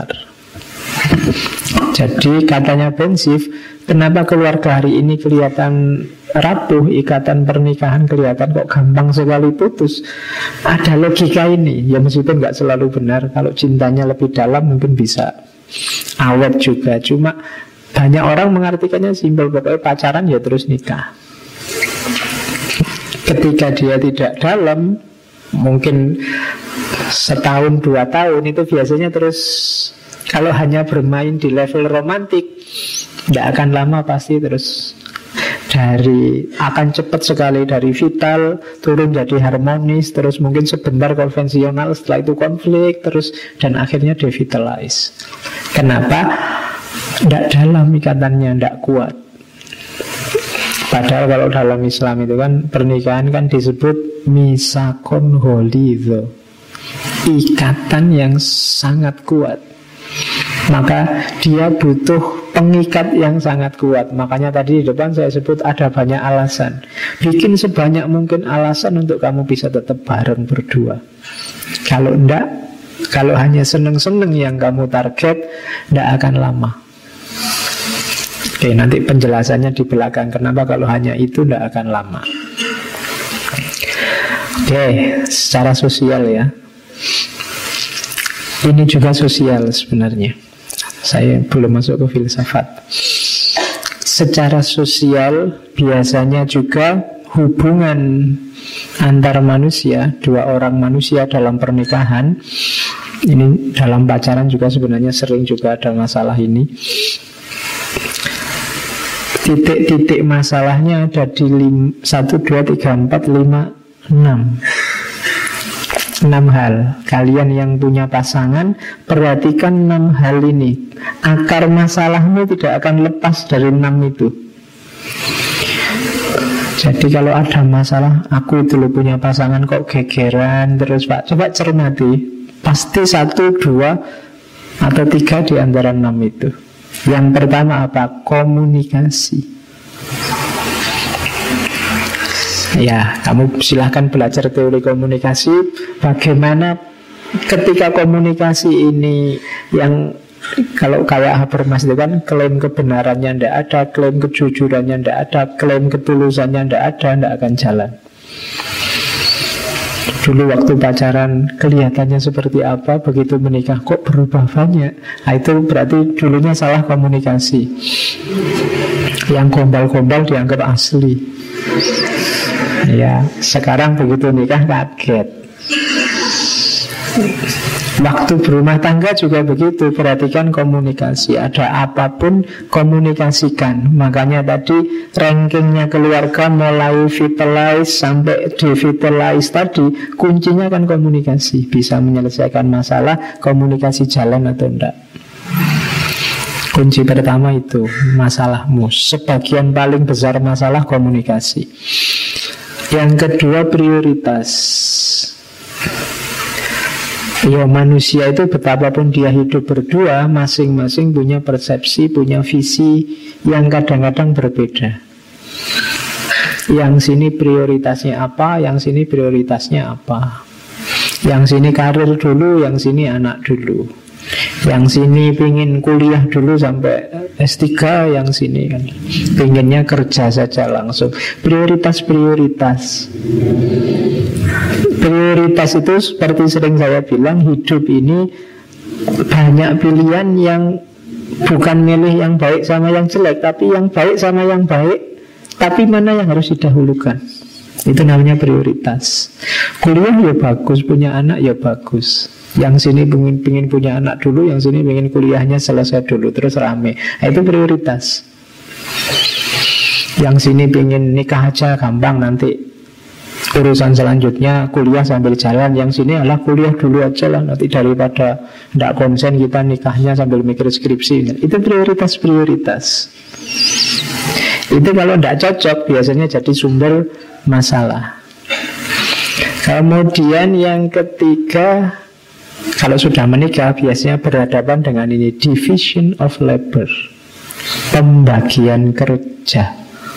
Jadi katanya Ben Sif, kenapa keluarga hari ini kelihatan rapuh, ikatan pernikahan kelihatan kok gampang sekali putus. Ada logika ini. Ya meskipun gak selalu benar. Kalau cintanya lebih dalam mungkin bisa awet juga. Cuma banyak orang mengartikannya simpel, pokoknya pacaran ya terus nikah. Ketika dia tidak dalam, mungkin setahun 2 tahun, itu biasanya terus. Kalau hanya bermain di level romantik, tidak akan lama pasti terus akan cepat sekali dari vital turun jadi harmonis, terus mungkin sebentar konvensional, setelah itu konflik terus, dan akhirnya devitalize. Kenapa? Tidak dalam ikatannya, tidak kuat. Padahal kalau dalam Islam itu kan pernikahan kan disebut misakon holidho, ikatan yang sangat kuat. Maka dia butuh pengikat yang sangat kuat. Makanya tadi di depan saya sebut ada banyak alasan. Bikin sebanyak mungkin alasan untuk kamu bisa tetap bareng berdua. Kalau enggak, kalau hanya seneng-seneng yang kamu target, enggak akan lama. Oke, nanti penjelasannya di belakang. Kenapa kalau hanya itu enggak akan lama. Oke, secara sosial ya. Ini juga sosial sebenarnya. Saya belum masuk ke filsafat. Secara sosial biasanya juga hubungan antar manusia, 2 orang manusia dalam pernikahan, ini dalam pacaran juga sebenarnya sering juga ada masalah ini. Titik-titik masalahnya ada di 1, 2, 3, 4, 5, 6 hal. Kalian yang punya pasangan, perhatikan 6 hal ini. Akar masalahmu tidak akan lepas dari 6 itu. Jadi kalau ada masalah, aku dulu punya pasangan kok gegeran terus Pak, coba cermati. Pasti 1, 2, atau 3 di antara 6 itu. Yang pertama apa? Komunikasi. Ya, kamu silahkan belajar teori komunikasi. Bagaimana ketika komunikasi ini yang kalau kayak Habermas itu kan klaim kebenarannya tidak ada, klaim kejujurannya tidak ada, klaim ketulusannya tidak ada, tidak akan jalan. Dulu waktu pacaran kelihatannya seperti apa, begitu menikah kok berubah banyak. Nah, itu berarti dulunya salah komunikasi. Yang gombal-gombal dianggap asli. Ya, sekarang begitu nikah kaget. Waktu berumah tangga juga begitu. Perhatikan komunikasi. Ada apapun komunikasikan. Makanya tadi rankingnya keluarga mulai vitalize sampai devitalize tadi, kuncinya kan komunikasi. Bisa menyelesaikan masalah, komunikasi jalan atau enggak. Kunci pertama itu masalahmu. Sebagian paling besar masalah komunikasi. Yang kedua prioritas. Ya, manusia itu betapapun dia hidup berdua, masing-masing punya persepsi, punya visi yang kadang-kadang berbeda. Yang sini prioritasnya apa, yang sini prioritasnya apa. Yang sini karir dulu, yang sini anak dulu. Yang sini pingin kuliah dulu sampai S3, yang sini kan pinginnya kerja saja langsung. Prioritas-prioritas. Prioritas itu seperti sering saya bilang, hidup ini banyak pilihan yang bukan milih yang baik sama yang jelek, tapi yang baik sama yang baik. Tapi mana yang harus didahulukan? Itu namanya prioritas. Kuliah ya bagus, punya anak ya bagus. Yang sini pengen punya anak dulu, yang sini pengen kuliahnya selesai dulu, terus rame. Nah, itu prioritas. Yang sini pengen nikah aja gampang, nanti urusan selanjutnya kuliah sambil jalan. Yang sini adalah kuliah dulu aja lah, nanti daripada tidak konsen kita nikahnya sambil mikir skripsi. Itu prioritas-prioritas. Itu kalau tidak cocok biasanya jadi sumber masalah. Kemudian yang ketiga, kalau sudah menikah biasanya berhadapan dengan ini, division of labor, pembagian kerja.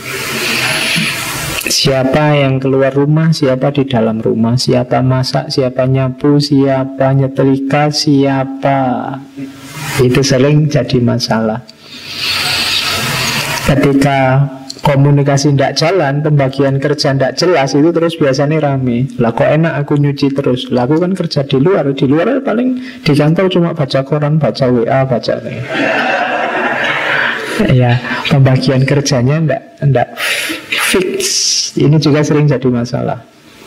Siapa yang keluar rumah, siapa di dalam rumah, siapa masak, siapa nyapu, siapa nyetrika, siapa. Itu sering jadi masalah. Ketika komunikasi tidak jalan, pembagian kerja tidak jelas, itu terus biasanya rame. Lah kok enak aku nyuci terus, lah aku kan kerja di luar paling di kantor cuma baca koran, baca WA, baca ya, pembagian kerjanya tidak fix. Ini juga sering jadi masalah.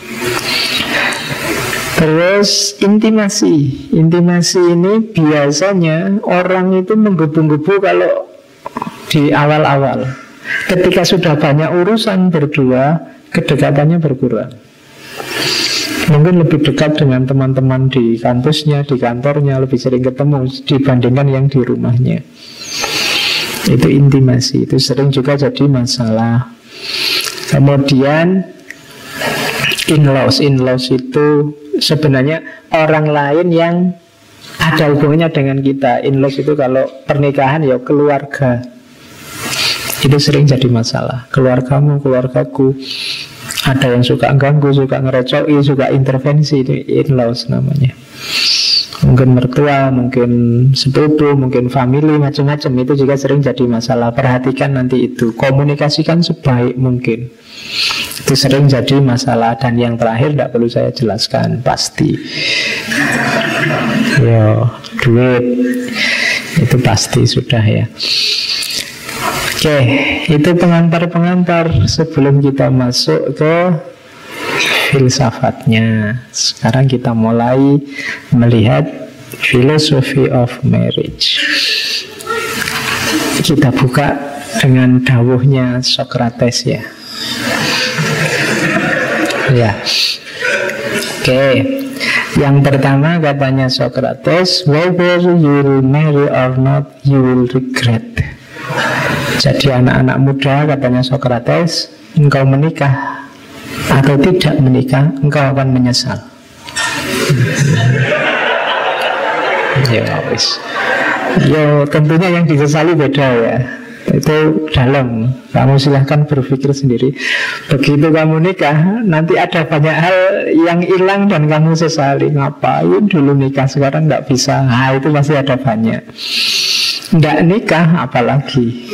Terus intimasi ini biasanya orang itu menggebu-gebu kalau di awal-awal. Ketika sudah banyak urusan berdua, kedekatannya berkurang. Mungkin lebih dekat dengan teman-teman di kampusnya, di kantornya, lebih sering ketemu dibandingkan yang di rumahnya. Itu intimasi, itu sering juga jadi masalah. Kemudian in-laws itu sebenarnya orang lain yang ada hubungannya dengan kita. In-laws itu kalau pernikahan ya keluarga. Itu sering jadi masalah. Keluargamu, keluargaku, ada yang suka ganggu, suka ngerecoki, suka intervensi. Itu in-laws namanya. Mungkin mertua, mungkin sepupu, mungkin family, macam-macam. Itu juga sering jadi masalah. Perhatikan nanti itu. Komunikasikan sebaik mungkin. Itu sering jadi masalah. Dan yang terakhir tidak perlu saya jelaskan, pasti yo, duit. Itu pasti sudah ya. Oke, itu pengantar-pengantar sebelum kita masuk ke filsafatnya. Sekarang kita mulai melihat philosophy of marriage. Kita buka dengan dawuhnya Socrates ya. Ya. Oke. Yang pertama katanya Socrates, whether you will marry or not, you will regret. Jadi anak-anak muda katanya Socrates, engkau menikah atau tidak menikah, engkau akan menyesal. Ya wis. Ya tentunya yang disesali beda ya. Itu dalam. Kamu silahkan berpikir sendiri. Begitu kamu nikah, nanti ada banyak hal yang hilang dan kamu sesali. Ngapain dulu nikah, sekarang nggak bisa. Nah, itu masih ada banyak. Nggak nikah apalagi.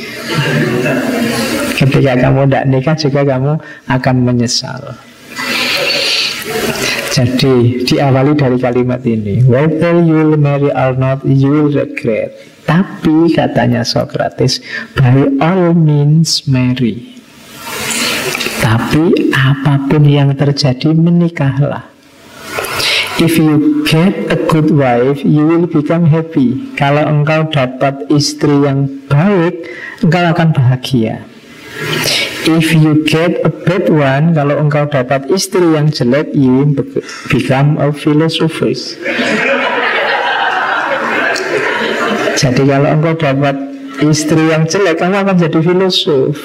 Ketika kamu tidak nikah juga kamu akan menyesal. Jadi diawali dari kalimat ini, whether you'll marry or not, you'll regret. Tapi katanya Socrates, by all means marry. Tapi apapun yang terjadi, menikahlah. If you get a good wife, you will become happy. Kalau engkau dapat istri yang baik, engkau akan bahagia. If you get a bad one, kalau engkau dapat istri yang jelek, you will become a philosopher. Jadi kalau engkau dapat istri yang jelek, kamu akan jadi filosof.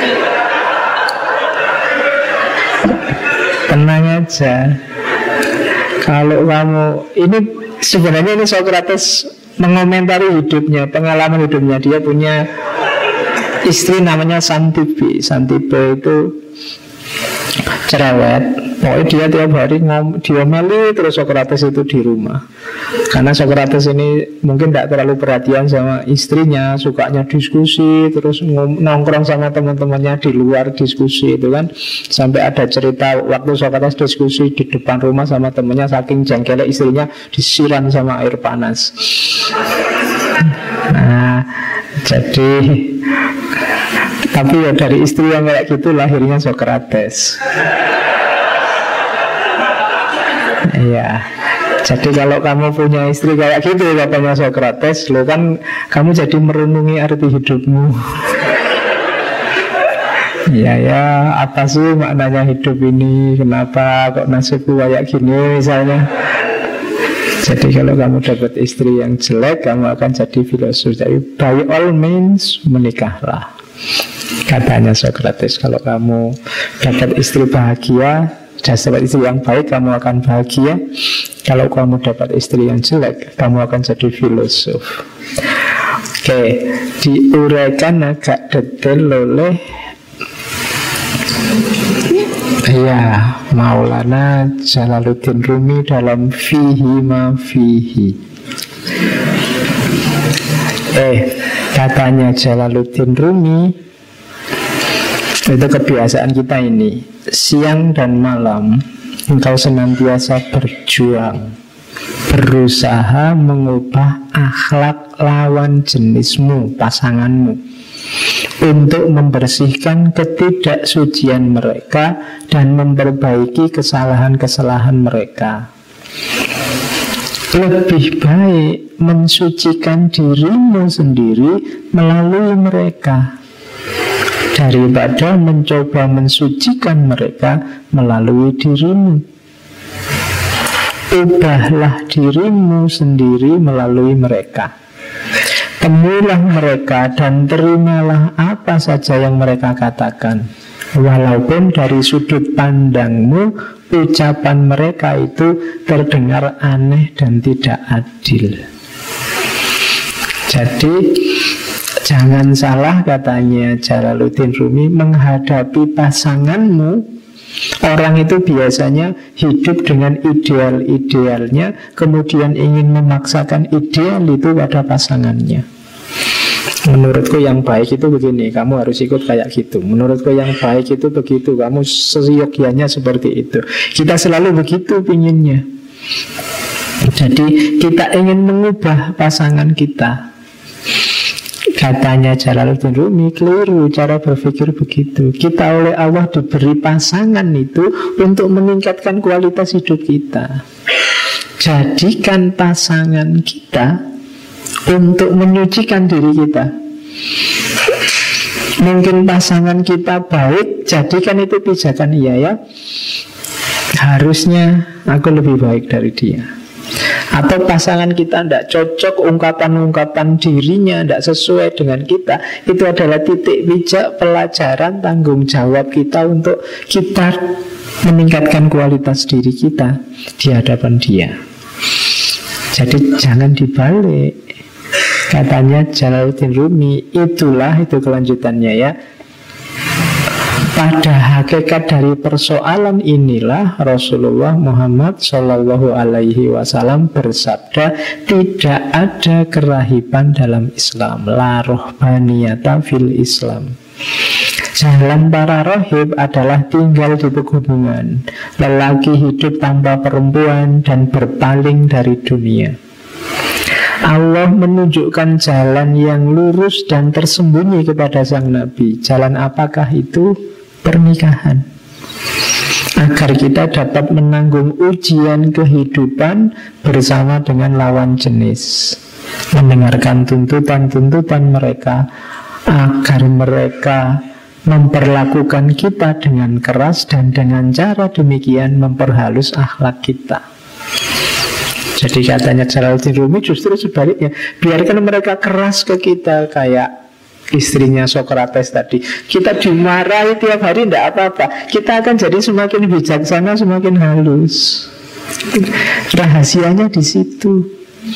Tenang aja. Kalau kamu, ini sebenarnya ini Socrates mengomentari hidupnya, pengalaman hidupnya. Dia punya istri namanya Xanthippe. Xanthippe itu cerewet. Pokoknya dia tiap hari diomeli terus Socrates itu di rumah. Karena Socrates ini mungkin tidak terlalu perhatian sama istrinya, sukanya diskusi, terus nongkrong sama teman-temannya di luar diskusi itu kan. Sampai ada cerita waktu Socrates diskusi di depan rumah sama temannya, saking jengkelnya istrinya disiram sama air panas. Nah, jadi tapi ya dari istri yang kayak gitu lahirnya Socrates. Iya. Jadi kalau kamu punya istri kayak gitu, katanya Socrates, lo kan kamu jadi merenungi arti hidupmu. Ya, apa sih maknanya hidup ini? Kenapa kok nasibku kayak gini misalnya? Jadi kalau kamu dapat istri yang jelek, kamu akan jadi filosof. Jadi by all means menikahlah, katanya Socrates. Kalau kamu dapat istri bahagia, dapat istri yang baik, kamu akan bahagia. Kalau kamu dapat istri yang jelek, kamu akan jadi filosof. Oke, diuraikan agak detail oleh Maulana Jalaluddin Rumi dalam Fihi Ma Fihi. Katanya Jalaluddin Rumi, itu kebiasaan kita ini, siang dan malam engkau senantiasa berjuang, berusaha mengubah akhlak lawan jenismu, pasanganmu, untuk membersihkan ketidaksucian mereka dan memperbaiki kesalahan-kesalahan mereka. Lebih baik mensucikan dirimu sendiri melalui mereka daripada mencoba mensucikan mereka melalui dirimu. Ubahlah dirimu sendiri melalui mereka. Temuilah mereka dan terimalah apa saja yang mereka katakan. Walaupun dari sudut pandangmu ucapan mereka itu terdengar aneh dan tidak adil. Jadi jangan salah, katanya Jalaluddin Rumi, menghadapi pasanganmu. Orang itu biasanya hidup dengan ideal-idealnya, kemudian ingin memaksakan ideal itu pada pasangannya. Menurutku yang baik itu begini, kamu harus ikut kayak gitu. Menurutku yang baik itu begitu, kamu seyogyanya seperti itu. Kita selalu begitu pinginnya. Jadi kita ingin mengubah pasangan kita. Katanya Jalaluddin Rumi, keliru cara berpikir begitu. Kita oleh Allah diberi pasangan itu untuk meningkatkan kualitas hidup kita. Jadikan pasangan kita untuk menyucikan diri kita. Mungkin pasangan kita baik, jadikan itu pijakan, iya ya, harusnya aku lebih baik dari dia. Atau pasangan kita tidak cocok, ungkapan-ungkapan dirinya tidak sesuai dengan kita, itu adalah titik bijak pelajaran tanggung jawab kita untuk kita meningkatkan kualitas diri kita di hadapan dia. Jadi jangan dibalik. Katanya Jalaluddin Rumi, itulah itu kelanjutannya ya. Pada hakikat dari persoalan inilah Rasulullah Muhammad Shallallahu Alaihi Wasallam bersabda, tidak ada kerahiban dalam Islam, la rohbaniyata fil Islam. Jalan para rohib adalah tinggal di pegunungan, lelaki hidup tanpa perempuan, dan berpaling dari dunia. Allah menunjukkan jalan yang lurus dan tersembunyi kepada sang Nabi. Jalan apakah itu? Pernikahan. Agar kita dapat menanggung ujian kehidupan bersama dengan lawan jenis, mendengarkan tuntutan-tuntutan mereka, agar mereka memperlakukan kita dengan keras, dan dengan cara demikian memperhalus akhlak kita. Jadi katanya Jalaluddin Rumi justru sebaliknya, biarkan mereka keras ke kita kayak istrinya Sokrates tadi. Kita dimarahi tiap hari, tidak apa-apa. Kita akan jadi semakin bijaksana, semakin halus. Rahasianya di situ.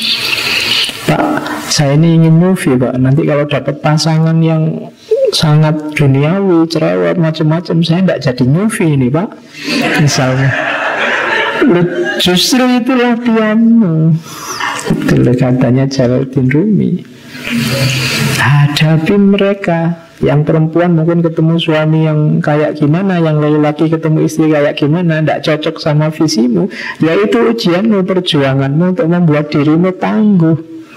Pak, saya ini ingin movie, Pak. Nanti kalau dapat pasangan yang sangat duniawi, cerewet, macam-macam, saya tidak jadi movie ini, Pak. Misalnya. Justru itu latihanmu. Itu katanya Jalaluddin Rumi. Hadapi mereka. Yang perempuan mungkin ketemu suami yang kayak gimana, yang laki-laki ketemu istri kayak gimana, tidak cocok sama visimu. Ya itu ujianmu, perjuanganmu untuk membuat dirimu tangguh.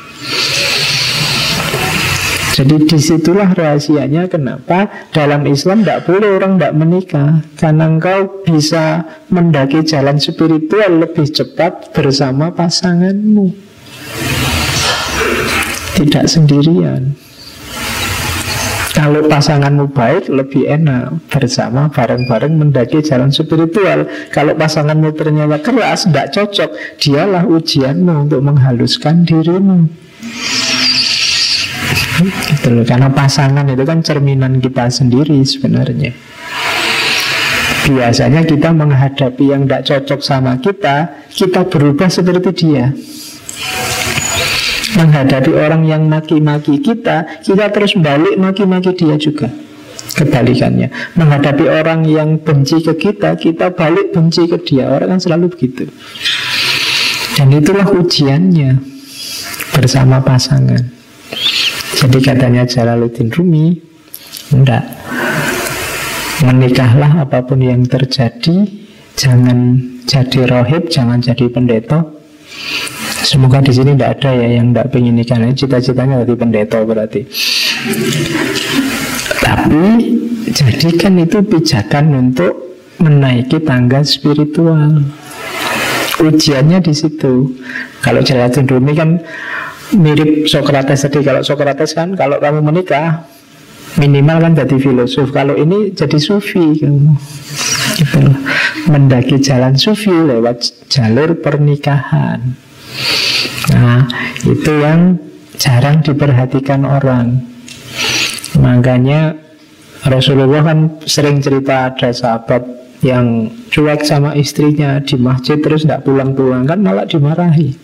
Jadi disitulah rahasianya kenapa dalam Islam tidak boleh orang tidak menikah. Karena engkau bisa mendaki jalan spiritual lebih cepat bersama pasanganmu, tidak sendirian. Kalau pasanganmu baik, lebih enak bersama bareng-bareng mendaki jalan spiritual. Kalau pasanganmu ternyata keras, tidak cocok, dialah ujianmu untuk menghaluskan dirimu. Gitu loh. Karena pasangan itu kan cerminan kita sendiri sebenarnya. Biasanya kita menghadapi yang tidak cocok sama kita, kita berubah seperti dia. Menghadapi orang yang maki-maki kita, kita terus balik maki-maki dia juga. Kebalikannya, menghadapi orang yang benci ke kita, kita balik benci ke dia. Orang kan selalu begitu. Dan itulah ujiannya bersama pasangan. Jadi katanya Jalaluddin Rumi, enggak, menikahlah apapun yang terjadi, jangan jadi rohib, jangan jadi pendeta. Semoga di sini tidak ada ya yang tidak pengen nikah. Cita-citanya jadi pendeta berarti. Tapi jadikan itu pijakan untuk menaiki tangga spiritual. Ujiannya di situ. Kalau Jalaluddin Rumi kan mirip Sokrates tadi. Kalau Sokrates kan kalau kamu menikah minimal kan jadi filosof. Kalau ini jadi sufi kamu. Gitu. Mendaki jalan sufi lewat jalur pernikahan. Nah, itu yang jarang diperhatikan orang. Makanya Rasulullah kan sering cerita ada sahabat yang cuek sama istrinya di masjid terus tidak pulang-pulang, kan malah dimarahi.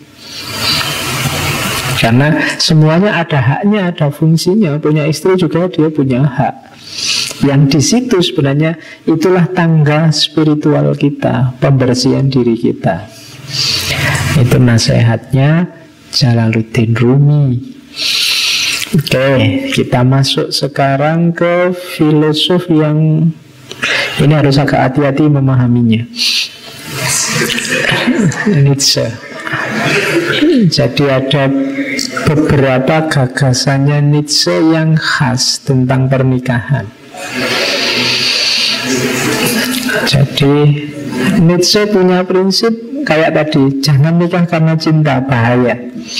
Karena semuanya ada haknya, ada fungsinya. Punya istri juga dia punya hak. Yang di situ sebenarnya itulah tangga spiritual kita, pembersihan diri kita. Itu nasihatnya Jalaluddin Rumi. Oke, kita masuk sekarang ke filosof yang ini harus agak hati-hati memahaminya. Nietzsche. Jadi ada beberapa gagasannya Nietzsche yang khas tentang pernikahan. Jadi Nietzsche punya prinsip kayak tadi, jangan nikah karena cinta, bahaya.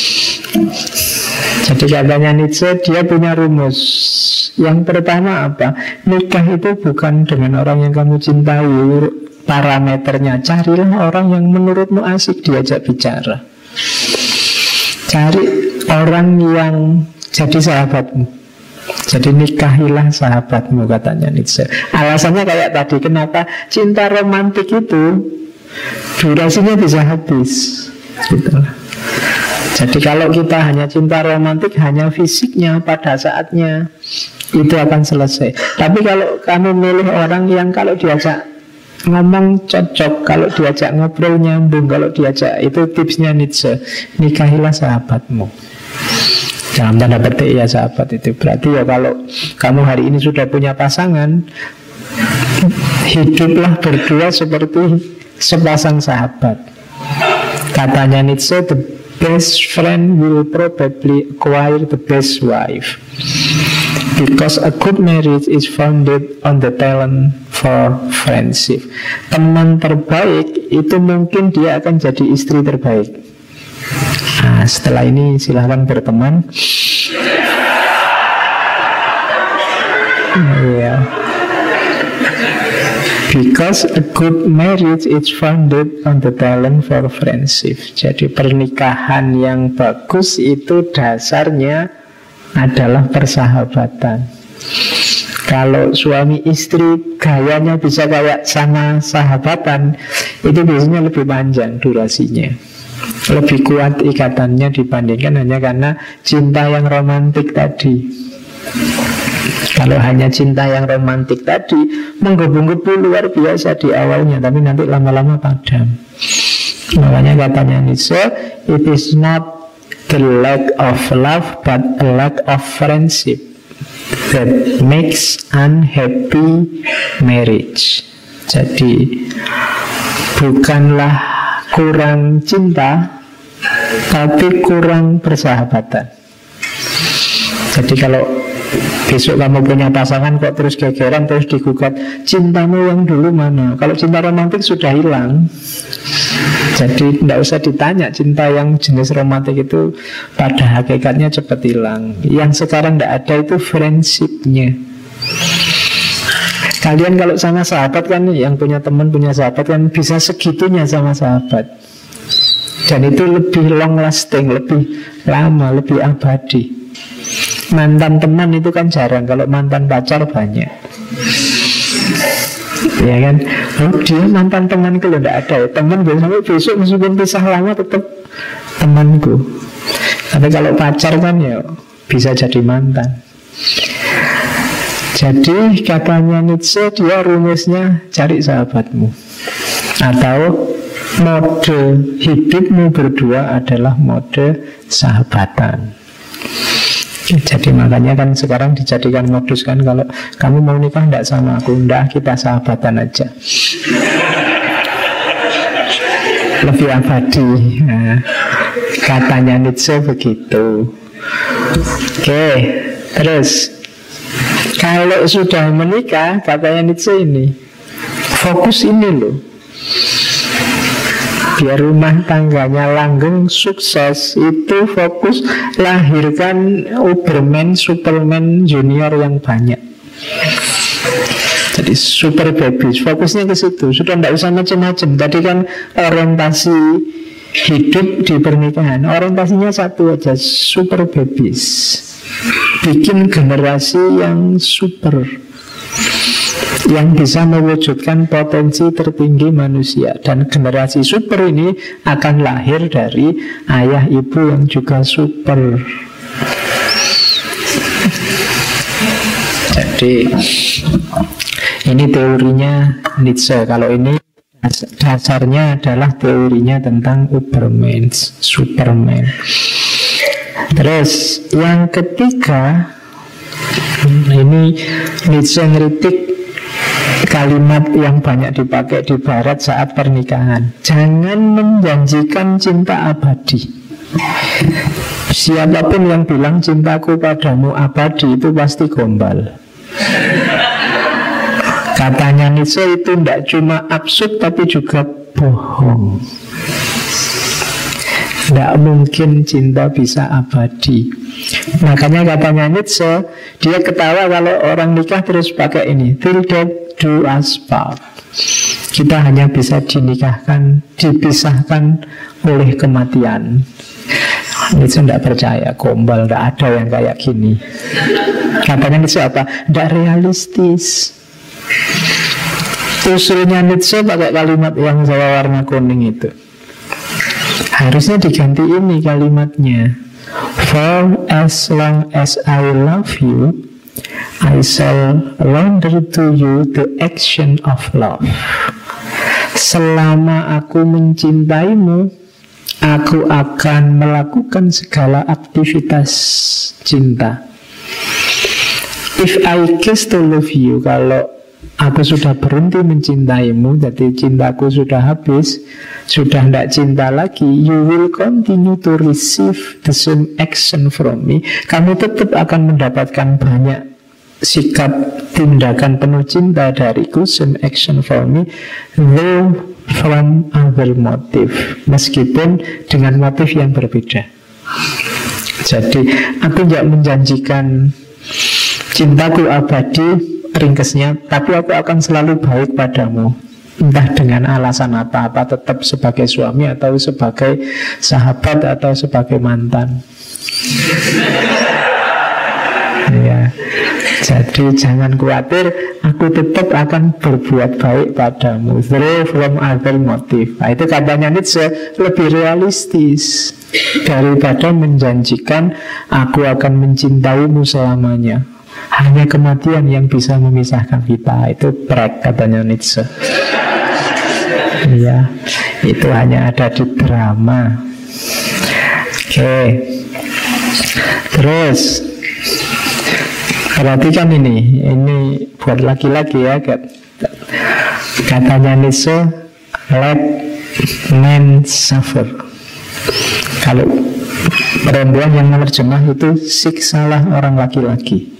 Jadi katanya Nietzsche, dia punya rumus. Yang pertama apa? Nikah itu bukan dengan orang yang kamu cintai. Parameternya, carilah orang yang menurutmu asik diajak bicara. Cari orang yang jadi sahabatmu. Jadi nikahilah sahabatmu, katanya Nietzsche. Alasannya kayak tadi, kenapa cinta romantik itu durasinya bisa habis gitu. Jadi kalau kita hanya cinta romantik, hanya fisiknya pada saatnya, itu akan selesai. Tapi kalau kamu milih orang yang kalau diajak ngomong cocok, kalau diajak ngobrol nyambung, kalau diajak, itu tipsnya Nietzsche, nikahilah sahabatmu. Dalam tanda petik ya sahabat itu. Berarti ya kalau kamu hari ini sudah punya pasangan, hiduplah berdua seperti sepasang sahabat. Katanya Nietzsche, the best friend will probably acquire the best wife, because a good marriage is founded on the talent for friendship. Teman terbaik itu mungkin dia akan jadi istri terbaik. Nah, setelah ini silahkan berteman. Yeah. Because a good marriage is founded on the talent for friendship. Jadi pernikahan yang bagus itu dasarnya adalah persahabatan. Kalau suami istri gayanya bisa kayak sama sahabatan, itu biasanya lebih panjang durasinya, lebih kuat ikatannya dibandingkan hanya karena cinta yang romantik tadi. Kalau hanya cinta yang romantik tadi, menggebu-gebu luar biasa di awalnya, tapi nanti lama-lama padam. Makanya katanya Nietzsche, it is not the lack of love, but a lack of friendship that makes unhappy marriage. Jadi bukanlah kurang cinta, tapi kurang persahabatan. Jadi kalau besok kamu punya pasangan kok terus gegeran, terus digugat, cintamu yang dulu mana? Kalau cinta romantik sudah hilang. Jadi tidak usah ditanya, cinta yang jenis romantik itu pada hakikatnya cepat hilang. Yang sekarang tidak ada itu friendshipnya. Kalian kalau sama sahabat kan, yang punya teman, punya sahabat kan bisa segitunya sama sahabat. Dan itu lebih long lasting, lebih lama, lebih abadi. Mantan teman itu kan jarang, kalau mantan pacar banyak. Ya kan? Oh, dia mantan temanku loh, tidak ada ya. Teman sampai besok meskipun pisah lama tetap temanku. Tapi kalau pacar kan ya bisa jadi mantan. Jadi katanya Nietzsche, dia rumusnya cari sahabatmu, atau mode hidupmu berdua adalah mode sahabatan. Jadi makanya kan sekarang dijadikan modus kan, kalau kamu mau nikah tidak sama aku, tidak, kita sahabatan aja. Lebih abadi. Nah, katanya Nietzsche begitu. Oke, terus kalau sudah menikah, katanya Nietzsche ini, fokus ini loh, biar rumah tangganya langgeng, sukses, itu fokus lahirkan Uberman, Superman junior yang banyak. Jadi super babies, fokusnya ke situ. Sudah tidak usah macam-macam. Tadi kan orientasi hidup di pernikahan, orientasinya satu aja, super babies. Bikin generasi yang super, yang bisa mewujudkan potensi tertinggi manusia. Dan generasi super ini akan lahir dari ayah ibu yang juga super. Jadi ini teorinya Nietzsche. Kalau ini dasarnya adalah teorinya tentang Uberman, Superman. Terus yang ketiga, ini Nietzsche ngeritik kalimat yang banyak dipakai di barat saat pernikahan. Jangan menjanjikan cinta abadi. Siapapun yang bilang cintaku padamu abadi itu pasti gombal. Katanya Nietzsche itu tidak cuma absurd tapi juga bohong. Tidak mungkin cinta bisa abadi. Makanya katanya Nietzsche, dia ketawa kalau orang nikah terus pakai ini, till death do us part. Kita hanya bisa dinikahkan, dipisahkan oleh kematian. Nietzsche tidak percaya, gombal, tidak ada yang kayak gini. Katanya Nietzsche apa? Tidak realistis. Usulnya Nietzsche pakai kalimat yang saya warna kuning itu. Harusnya diganti ini kalimatnya. For as long as I love you, I shall render to you the action of love. Selama aku mencintaimu, aku akan melakukan segala aktivitas cinta. If I cease to love you, kalau aku sudah berhenti mencintaimu, jadi cintaku sudah habis, sudah tidak cinta lagi, you will continue to receive the same action from me. Kamu tetap akan mendapatkan banyak sikap tindakan penuh cinta dariku, same action from me, though from other motive, meskipun dengan motif yang berbeda. Jadi aku tidak menjanjikan cintaku abadi, ringkesnya, tapi aku akan selalu baik padamu, entah dengan alasan apa-apa, tetap sebagai suami atau sebagai sahabat atau sebagai mantan. Ya, jadi jangan khawatir, aku tetap akan berbuat baik padamu, through from other motive. Nah, itu katanya Nietzsche lebih realistis daripada menjanjikan aku akan mencintaimu selamanya. Hanya kematian yang bisa memisahkan kita. Itu berat, katanya Nietzsche. Ya, itu hanya ada di drama. Oke. Terus perhatikan ini buat laki-laki ya. Katanya Nietzsche, let men suffer. Kalau perempuan yang menerjemah itu, siksalah orang laki-laki.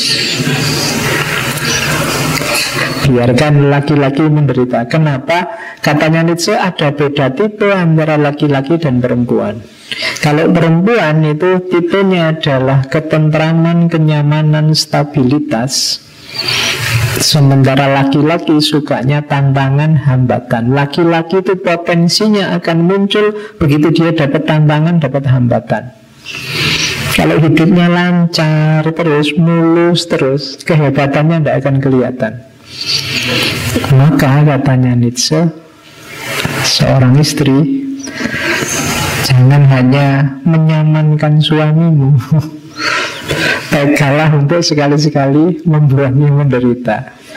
Biarkan laki-laki menderita. Kenapa? Katanya Nietzsche, ada beda tipe antara laki-laki dan perempuan. Kalau perempuan itu tipenya adalah ketentraman, kenyamanan, stabilitas. Sementara laki-laki sukanya tantangan, hambatan. Laki-laki itu potensinya akan muncul begitu dia dapat tantangan, dapat hambatan. Kalau hidupnya lancar terus, mulus terus, kehebatannya tidak akan kelihatan. Maka katanya Nietzsche, seorang istri jangan hanya menyamankan suamimu, tegalah untuk sekali-sekali membuatnya menderita.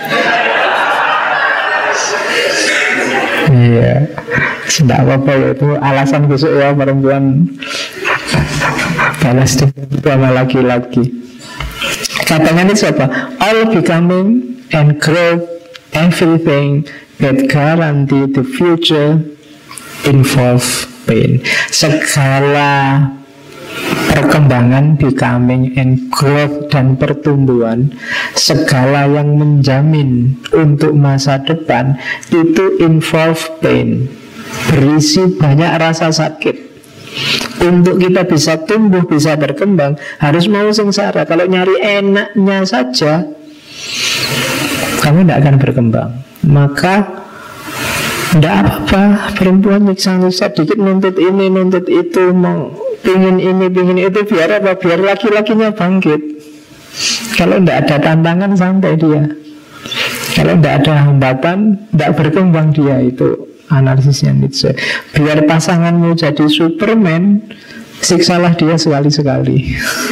Iya, tidak apa-apa ya, itu alasan besok ya perempuan balas dendam sama laki-laki. Katanya ini siapa? All becoming and growth, everything that guarantee the future involve pain. Segala perkembangan, becoming and growth dan pertumbuhan, segala yang menjamin untuk masa depan itu involve pain, berisi banyak rasa sakit. Untuk kita bisa tumbuh, bisa berkembang, harus mau sengsara. Kalau nyari enaknya saja, kamu tidak akan berkembang. Maka tidak apa-apa perempuan nyiksa-nyiksa dikit, nuntut ini, nuntut itu, mau pingin ini, pingin itu. Biar apa? Biar laki-lakinya bangkit. Kalau tidak ada tantangan, santai dia. Kalau tidak ada hambatan, tidak berkembang dia. Itu analisisnya Nietzsche. Biar pasanganmu jadi Superman, siksalah dia sekali-sekali.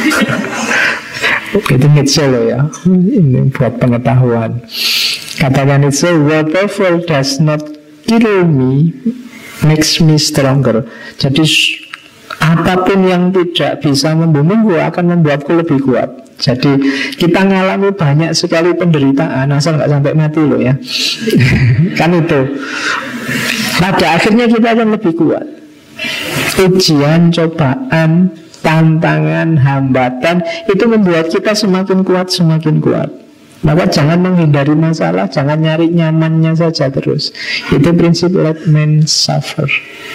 Itu Nietzsche loh ya. Ini buat pengetahuan. Katanya Nietzsche, whatever does not kill me makes me stronger. Jadi apapun yang tidak bisa membunuhku akan membuatku lebih kuat. Jadi kita ngalami banyak sekali penderitaan, asal nggak sampai mati loh ya. Kan itu. Pada akhirnya kita akan lebih kuat. Ujian, cobaan, tantangan, hambatan itu membuat kita semakin kuat, semakin kuat. Maka jangan menghindari masalah, jangan nyari nyamannya saja terus. Itu prinsip let men suffer.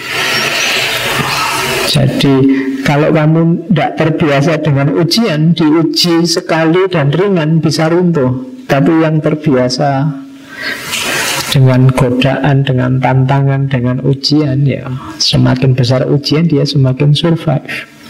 Jadi kalau kamu tidak terbiasa dengan ujian, diuji sekali dan ringan bisa runtuh. Tapi yang terbiasa dengan godaan, dengan tantangan, dengan ujian, ya semakin besar ujian dia semakin survive.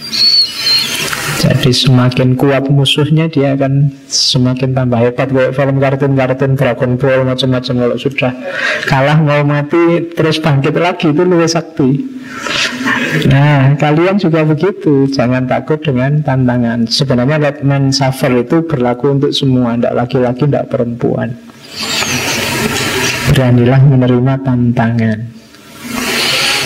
Jadi semakin kuat musuhnya, dia akan semakin tambah hebat. Kayak film kartun-kartun Dragon Ball macam-macam. Kalau sudah kalah mau mati terus bangkit lagi, itu lebih sakti. Nah, kalian juga begitu. Jangan takut dengan tantangan. Sebenarnya let men suffer itu berlaku untuk semua, tidak laki-laki, tidak perempuan. Beranilah menerima tantangan,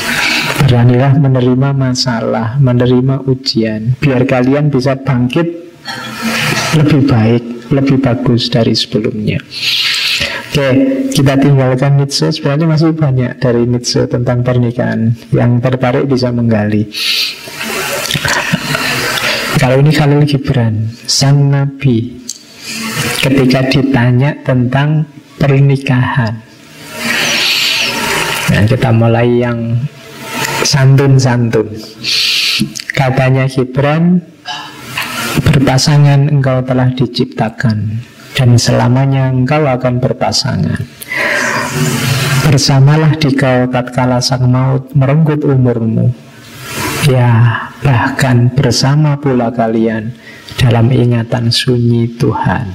beranilah menerima masalah, menerima ujian. Biar kalian bisa bangkit lebih baik, lebih bagus dari sebelumnya. Oke, kita tinggalkan Nietzsche. Sebenarnya masih banyak dari Nietzsche tentang pernikahan. Yang tertarik bisa menggali. Kalau ini Khalil Gibran, sang nabi, ketika ditanya tentang pernikahan. Nah, kita mulai yang santun-santun. Katanya Gibran, berpasangan engkau telah diciptakan, dan selamanya engkau akan berpasangan. Bersamalah dikau tatkala sang maut merenggut umurmu. Ya, bahkan bersama pula kalian dalam ingatan sunyi Tuhan.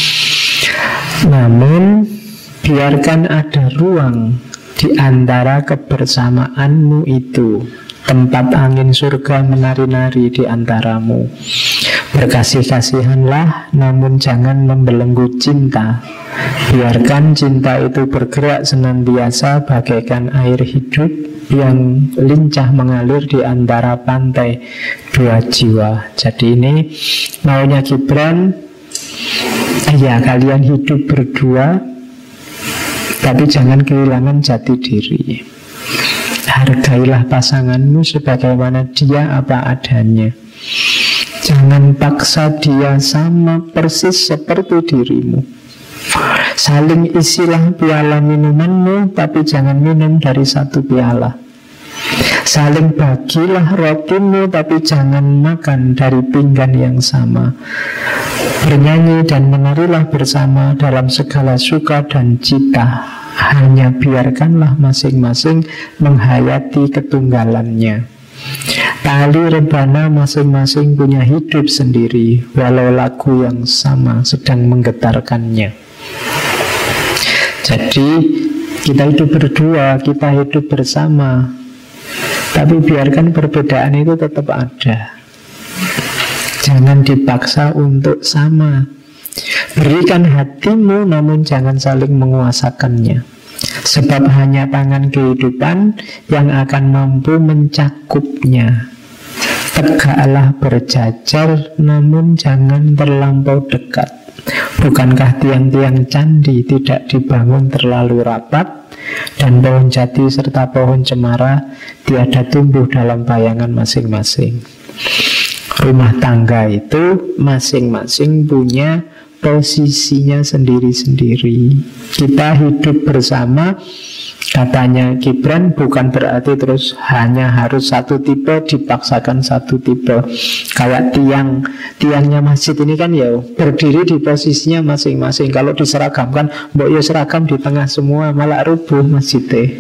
Namun, biarkan ada ruang di antara kebersamaanmu itu, tempat angin surga menari-nari di antaramu. Berkasih-kasihanlah, namun jangan membelenggu cinta. Biarkan cinta itu bergerak senantiasa bagaikan air hidup yang lincah mengalir di antara pantai dua jiwa. Jadi ini maunya Gibran, ya kalian hidup berdua, tapi jangan kehilangan jati diri. Hargailah pasanganmu sebagaimana dia apa adanya. Jangan paksa dia sama persis seperti dirimu. Saling isilah piala minumanmu, tapi jangan minum dari satu piala. Saling bagilah rotimu, tapi jangan makan dari pinggan yang sama. Bernyanyi dan menarilah bersama dalam segala suka dan cita. Hanya biarkanlah masing-masing menghayati ketunggalannya. Tali rebana masing-masing punya hidup sendiri, walau lagu yang sama sedang menggetarkannya. Jadi kita hidup berdua, kita hidup bersama, tapi biarkan perbedaan itu tetap ada. Jangan dipaksa untuk sama. Berikan hatimu, namun jangan saling menguasakannya. Sebab hanya tangan kehidupan yang akan mampu mencakupnya. Tegaklah berjajar, namun jangan terlampau dekat. Bukankah tiang-tiang candi tidak dibangun terlalu rapat, dan pohon jati serta pohon cemara tiada tumbuh dalam bayangan masing-masing. Rumah tangga itu masing-masing punya posisinya sendiri-sendiri. Kita hidup bersama, katanya Gibran, bukan berarti terus hanya harus satu tipe, dipaksakan satu tipe. Kayak tiangnya masjid ini kan ya berdiri di posisinya masing-masing. Kalau diseragamkan, mbok ya seragam di tengah semua, malah rubuh masjidnya.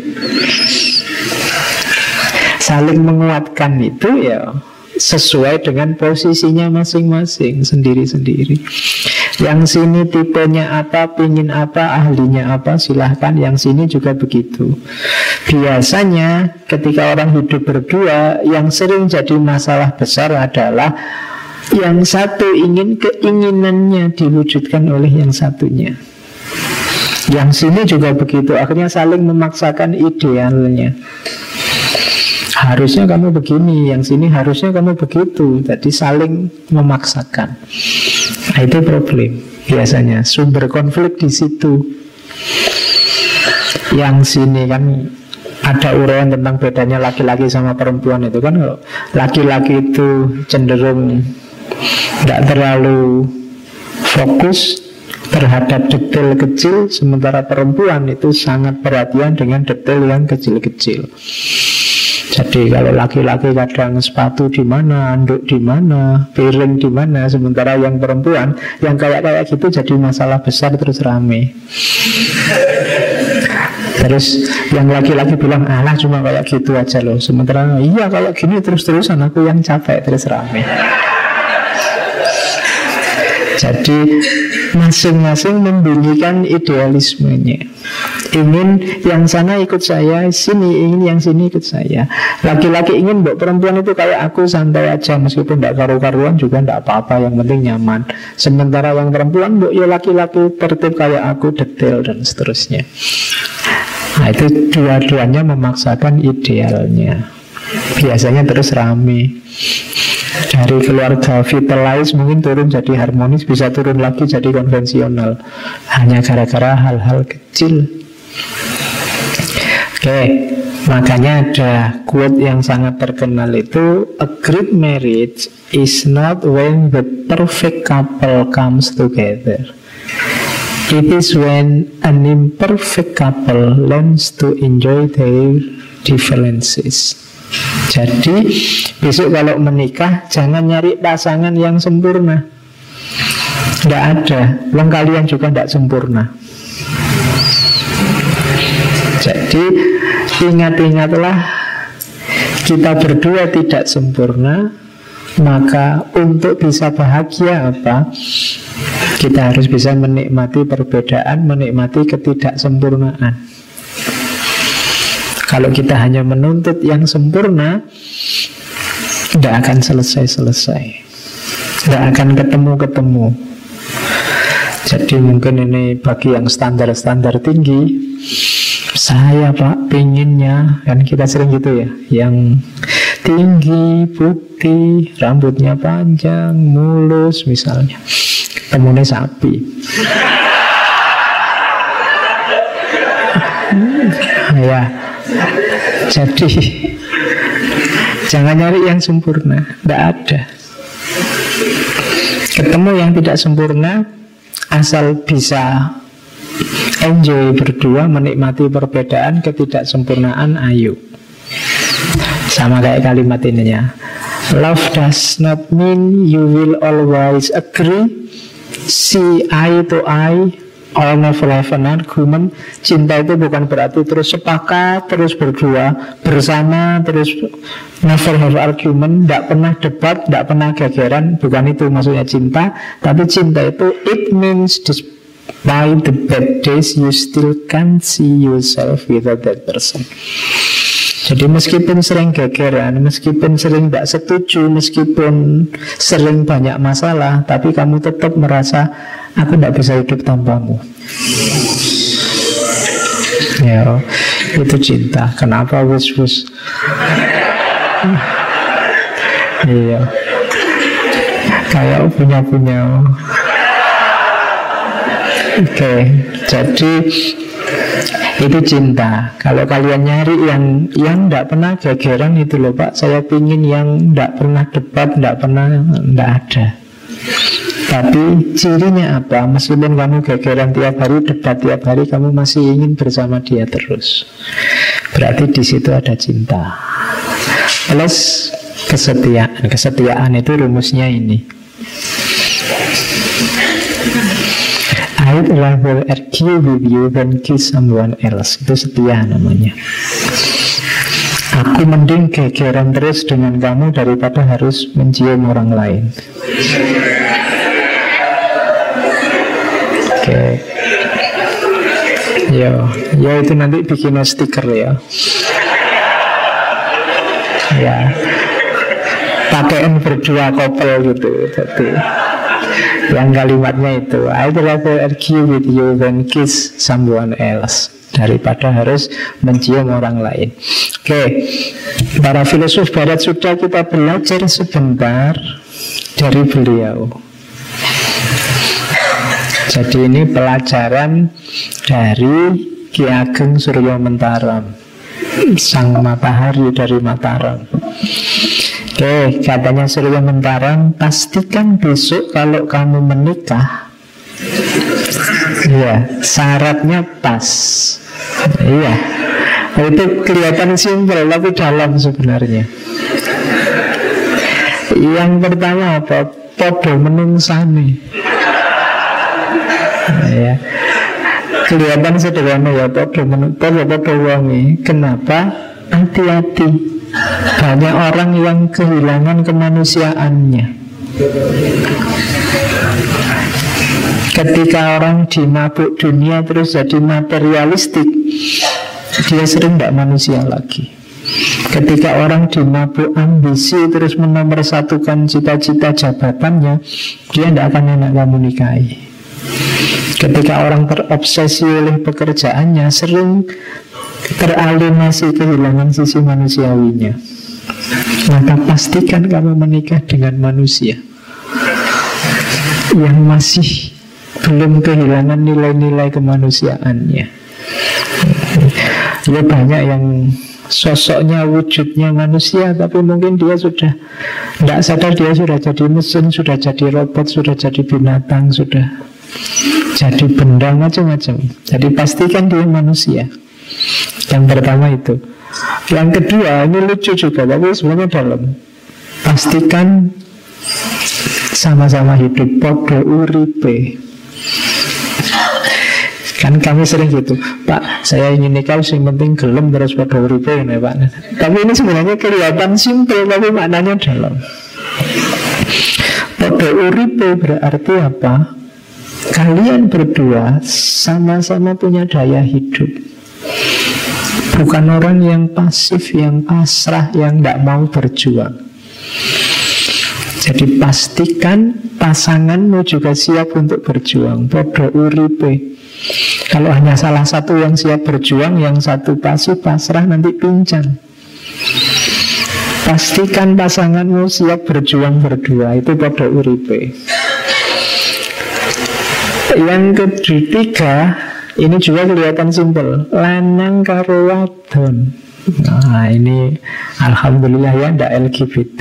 Saling menguatkan itu ya sesuai dengan posisinya masing-masing, sendiri-sendiri. Yang sini tipenya apa, pingin apa, ahlinya apa, silahkan. Yang sini juga begitu. Biasanya ketika orang hidup berdua, yang sering jadi masalah besar adalah yang satu ingin keinginannya diwujudkan oleh yang satunya. Yang sini juga begitu. Akhirnya saling memaksakan idealnya. Harusnya kamu begini, yang sini harusnya kamu begitu. Jadi saling memaksakan. Nah, itu problem. Biasanya sumber konflik di situ. Yang sini kan ada uraian tentang bedanya laki-laki sama perempuan itu kan. Kalau laki-laki itu cenderung tidak terlalu fokus terhadap detail kecil, sementara perempuan itu sangat perhatian dengan detail yang kecil-kecil. Jadi kalau laki-laki kadang sepatu di mana, anduk di mana, piring di mana, sementara yang perempuan yang kayak gitu jadi masalah besar terus rame. Terus yang laki-laki bilang, alah cuma kayak gitu aja loh, sementara iya kalau gini terus-terusan aku yang capek, terus rame. Jadi masing-masing membunyikan idealismenya. Ingin yang sana ikut saya, sini ingin yang sini ikut saya. Laki-laki ingin mbok perempuan itu kayak aku, santai aja, meskipun tidak karu-karuan juga tidak apa-apa, yang penting nyaman. Sementara yang perempuan, mbok ya laki-laki tertib kayak aku, detail dan seterusnya. Nah itu dua-duanya memaksakan idealnya. Biasanya terus rame. Dari keluarga vitalize mungkin turun jadi harmonis, bisa turun lagi jadi konvensional, hanya gara-gara hal-hal kecil. Oke, makanya ada quote yang sangat terkenal itu, a great marriage is not when the perfect couple comes together. It is when an imperfect couple learns to enjoy their differences. Jadi besok kalau menikah jangan nyari pasangan yang sempurna. Tidak ada. Belum kalian juga tidak sempurna. Jadi ingat-ingatlah, kita berdua tidak sempurna. Maka untuk bisa bahagia apa? Kita harus bisa menikmati perbedaan, menikmati ketidaksempurnaan. Kalau kita hanya menuntut yang sempurna, tidak akan selesai-selesai, tidak akan ketemu-ketemu. Jadi mungkin ini bagi yang standar-standar tinggi, saya Pak pinginnya, kan kita sering gitu ya, yang tinggi, putih, rambutnya panjang, mulus misalnya, ketemunya sapi. Ya, jadi jangan nyari yang sempurna, tidak ada. Ketemu yang tidak sempurna, asal bisa enjoy berdua, menikmati perbedaan, ketidaksempurnaan, ayo. Sama kayak kalimat ininya, love does not mean you will always agree, see eye to eye, or never have an argument. Cinta itu bukan berarti terus sepakat, terus berdua, bersama, terus never have argument, tidak pernah debat, tidak pernah gegeran. Bukan itu maksudnya cinta. Tapi cinta itu, it means despite the bad days, you still can't see yourself without that person. Jadi meskipun sering gegeran, meskipun sering tidak setuju, meskipun sering banyak masalah, tapi kamu tetap merasa, aku tidak bisa hidup tanpamu. Ya, itu cinta. Kenapa wus-wus? Iya, kayak punya-punya. Oke, jadi itu cinta. Kalau kalian nyari yang tidak pernah gegeran itu loh Pak, saya pingin yang tidak pernah debat, tidak ada. Tapi cirinya apa? Meskipun kamu gegeran tiap hari, debat tiap hari, kamu masih ingin bersama dia terus. Berarti di situ ada cinta. Plus kesetiaan. Kesetiaan itu rumusnya ini. I'd rather argue with you than kiss someone else. Itu setia namanya. Aku mending gegeran terus dengan kamu daripada harus mencium orang lain. Oke. Yo itu nanti bikin stiker ya. Ya. Pakaian berdua couple gitu. Jadi yang kalimatnya itu, I'd rather argue with you than kiss someone else, daripada harus mencium orang lain. Oke, para filosof barat sudah kita belajar sebentar dari beliau. Jadi ini pelajaran dari Ki Ageng Suryo Mentaram, sang matahari dari Mataram. Oke, katanya Suryo Mentaram, pastikan besok kalau kamu menikah, ya syaratnya pas. Iya, itu kelihatan simpel tapi dalam sebenarnya. Yang pertama apa? Podo menungsani. Ya, kelihatan sederhana ya, podo wangi. Kenapa? Hati-hati. Banyak orang yang kehilangan kemanusiaannya. Ketika orang dimabuk dunia terus jadi materialistik, dia sering tidak manusia lagi. Ketika orang dimabuk ambisi terus menomorsatukan cita-cita jabatannya, dia tidak akan enak kamu nikahi. Ketika orang terobsesi oleh pekerjaannya, sering teralienasi, kehilangan sisi manusiawinya. maka pastikan kamu menikah dengan manusia yang masih belum kehilangan nilai-nilai kemanusiaannya. Ya banyak yang sosoknya, wujudnya manusia, tapi mungkin dia sudah tidak sadar, dia sudah jadi mesin, sudah jadi robot, sudah jadi binatang, sudah jadi benda macam-macam. Jadi pastikan dia manusia. Yang pertama itu. Yang kedua, ini lucu juga, tapi sebenarnya dalam. Pastikan sama-sama hidup, podo uripe. Kan kami sering gitu, Pak, saya ingin nikah, yang penting gelem terus podo uripe ya, Pak. Tapi ini sebenarnya kelihatan simpel, tapi maknanya dalam. Podo uripe berarti apa? Kalian berdua sama-sama punya daya hidup. Bukan orang yang pasif, yang pasrah, yang tidak mau berjuang. Jadi pastikan pasanganmu juga siap untuk berjuang. Podo uripe. Kalau hanya salah satu yang siap berjuang, yang satu pasif, pasrah, nanti pincang. Pastikan pasanganmu siap berjuang berdua. Itu podo uripe. Yang ketiga, ini juga kelihatan simpel, lanang karo wadon. Nah ini alhamdulillah ya ndak LGBT.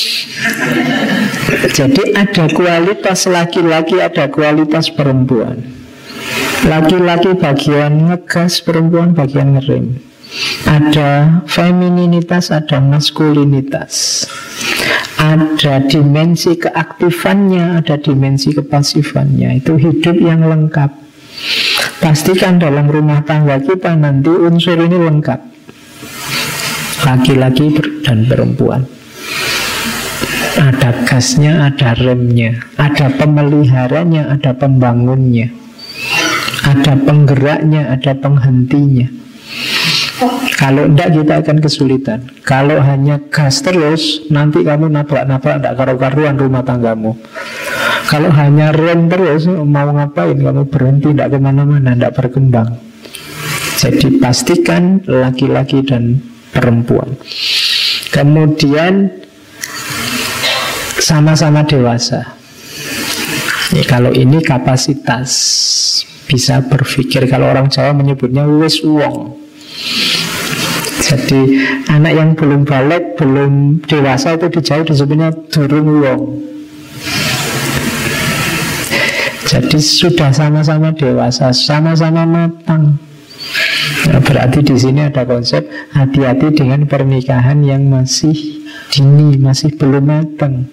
Jadi ada kualitas laki-laki, ada kualitas perempuan. Laki-laki bagian ngegas, perempuan bagian ngerem. Ada femininitas, ada maskulinitas. Ada dimensi keaktifannya, ada dimensi kepasifannya. Itu hidup yang lengkap. Pastikan dalam rumah tangga kita nanti unsur ini lengkap. Laki-laki dan perempuan. Ada gasnya, ada remnya. Ada pemeliharanya, ada pembangunnya. Ada penggeraknya, ada penghentinya. Kalau tidak kita akan kesulitan. Kalau hanya gas terus, nanti kamu nabrak-nabrak, tidak karu-karuan rumah tanggamu. Kalau hanya rem terus, mau ngapain, kamu berhenti, tidak kemana-mana, tidak berkembang. Jadi pastikan laki-laki dan perempuan. Kemudian sama-sama dewasa. Kalau ini kapasitas, bisa berpikir. Kalau orang Jawa menyebutnya wis wong. Jadi anak yang belum balik, belum dewasa itu di Jawa disebutnya durung wong. Jadi sudah sama-sama dewasa, sama-sama matang. Nah, berarti di sini ada konsep hati-hati dengan pernikahan yang masih dini, masih belum matang.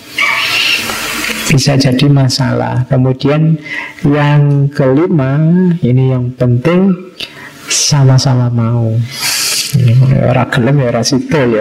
Bisa jadi masalah. Kemudian yang kelima, ini yang penting, sama-sama mau. Ora gelem ya ora sida ya.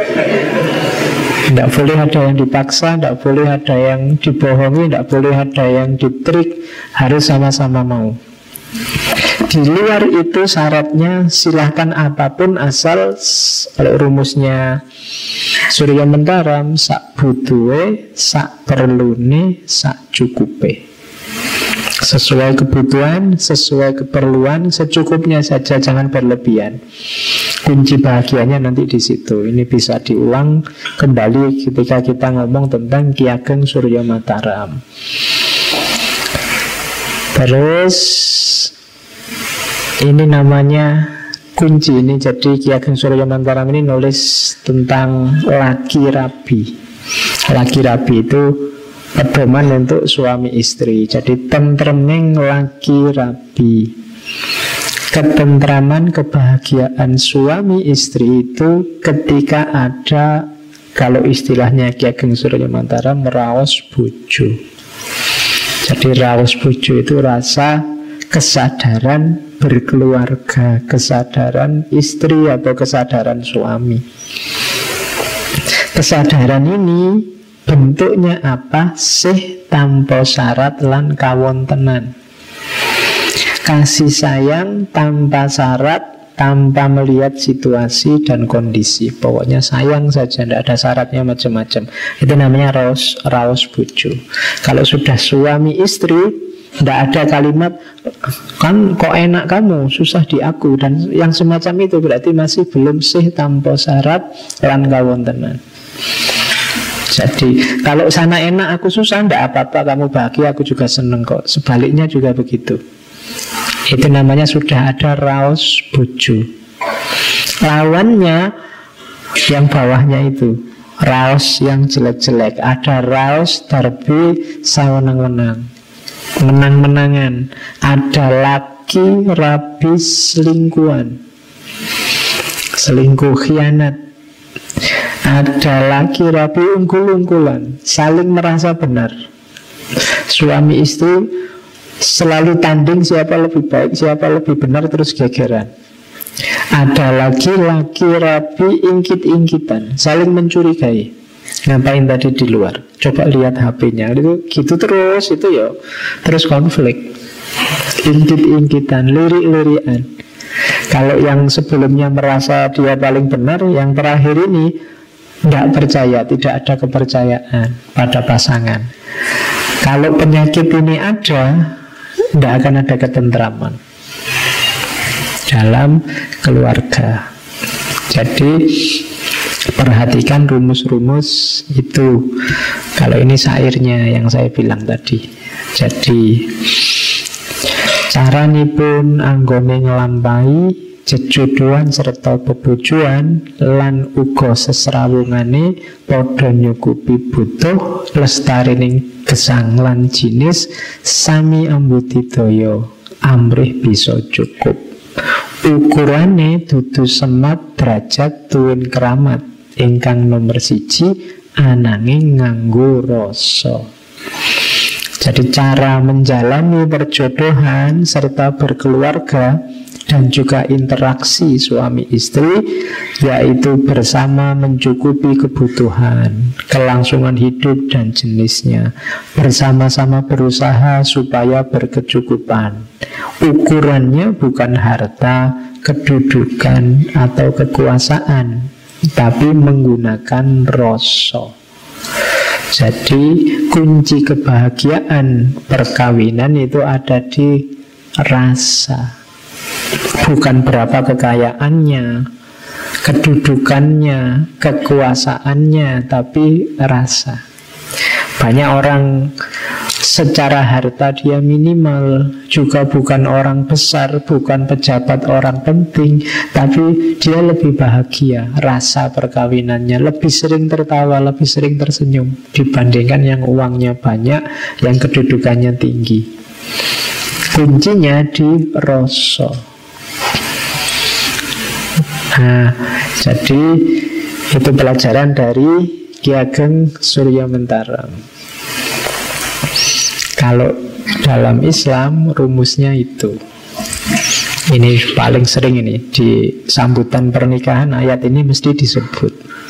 Tidak boleh ada yang dipaksa, tidak boleh ada yang dibohongi, tidak boleh ada yang ditrik. Harus sama-sama mau. Di luar itu syaratnya silahkan apapun, asal kalau rumusnya Surya Mentaram, sak butuhe, sak perlune, sak cukupe. Sesuai kebutuhan, sesuai keperluan, secukupnya saja, jangan berlebihan. Kunci bahagianya nanti di situ. Ini bisa diulang kembali ketika kita ngomong tentang Ki Ageng Surya Mataram. Terus ini namanya kunci ini. Jadi Ki Ageng Surya Mataram ini nulis tentang laki rabi. Laki rabi itu pedoman untuk suami istri. Jadi tentreming laki rabi. Ketentraman, kebahagiaan suami istri itu ketika ada, kalau istilahnya Ki Ageng Surya Mataram, raos bojo. Jadi raos bojo itu rasa kesadaran berkeluarga, kesadaran istri atau kesadaran suami. Kesadaran ini bentuknya apa? Sih tanpa syarat lan kawontenan. Kasih sayang tanpa syarat, tanpa melihat situasi dan kondisi. Pokoknya sayang saja, tidak ada syaratnya macam-macam. Itu namanya raos bojo. Kalau sudah suami istri, tidak ada kalimat kan kok enak kamu, susah di aku, dan yang semacam itu berarti masih belum sih tanpa syarat lan kawontenan. Jadi kalau sana enak aku susah, ndak apa-apa, kamu bahagia aku juga seneng kok. Sebaliknya juga begitu. Itu namanya sudah ada raos bojo. Lawannya yang bawahnya itu, raos yang jelek-jelek. Ada raos darbi sawenang-wenang, menang-menangan. Ada laki rabi selingkuhan, selingkuh khianat. Ada laki rabi unggul-unggulan, saling merasa benar. Suami istri selalu tanding siapa lebih baik, siapa lebih benar, terus gegeran. Ada lagi laki rabi ingkit-ingkitan, saling mencurigai. Ngapain tadi di luar? Coba lihat HP-nya. Itu gitu terus, itu ya terus konflik. Ingkit-ingkitan, lirik-lirikan. Kalau yang sebelumnya merasa dia paling benar, yang terakhir ini tidak percaya, tidak ada kepercayaan pada pasangan. Kalau penyakit ini ada, tidak akan ada ketentraman dalam keluarga. Jadi perhatikan rumus-rumus itu. Kalau ini syairnya yang saya bilang tadi. Jadi caranipun anggone nglampahi jejodohan serta bebojoan lan uga sesrawungane padha nyukupi butuh lestarining gesang lan jinis sami ambudidaya amrih bisa cukup. Ukurane dudu semat derajat tuwin keramat ingkang nomor 1 ananging nganggo rasa. Jadi cara menjalani perjodohan serta berkeluarga dan juga interaksi suami istri, yaitu bersama mencukupi kebutuhan, kelangsungan hidup dan jenisnya, bersama-sama berusaha supaya berkecukupan. Ukurannya bukan harta, kedudukan, atau kekuasaan, tapi menggunakan rasa. Jadi kunci kebahagiaan perkawinan itu ada di rasa. Bukan berapa kekayaannya, kedudukannya, kekuasaannya, tapi rasa. Banyak orang secara harta dia minimal, juga bukan orang besar, bukan pejabat orang penting, tapi dia lebih bahagia. Rasa perkawinannya lebih sering tertawa, lebih sering tersenyum dibandingkan yang uangnya banyak, yang kedudukannya tinggi. Kuncinya di rasa. Nah, jadi itu pelajaran dari Ki Ageng Surya Mentarang. Kalau dalam Islam rumusnya itu. Ini paling sering ini di sambutan pernikahan, ayat ini mesti disebut.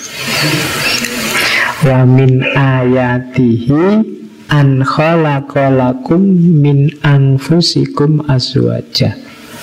Wa min ayatihi an khalaqalakum min anfusikum azwaja.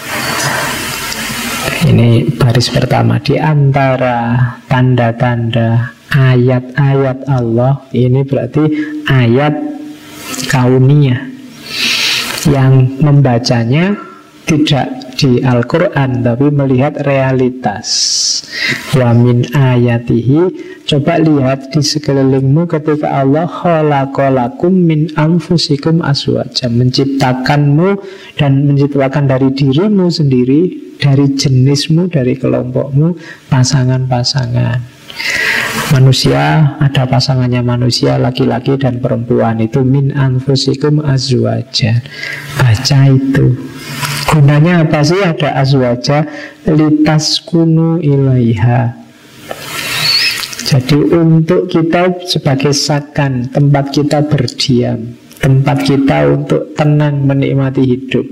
Ini baris pertama. Di antara tanda-tanda ayat-ayat Allah, ini berarti ayat kauniyah, yang membacanya tidak di Al-Quran tapi melihat realitas. Wa min ayatihi, coba lihat di sekelilingmu ketika Allah khalaqalakum min anfusikum azwaja, menciptakanmu dan menciptakan dari dirimu sendiri, dari jenismu, dari kelompokmu, pasangan-pasangan. Manusia, ada pasangannya manusia, laki-laki dan perempuan. Itu min anfusikum azwaja. Baca itu. Gunanya apa sih ada azwaja? Litaskunu ilaiha. Jadi untuk kita sebagai sakan, tempat kita berdiam, tempat kita untuk tenang menikmati hidup.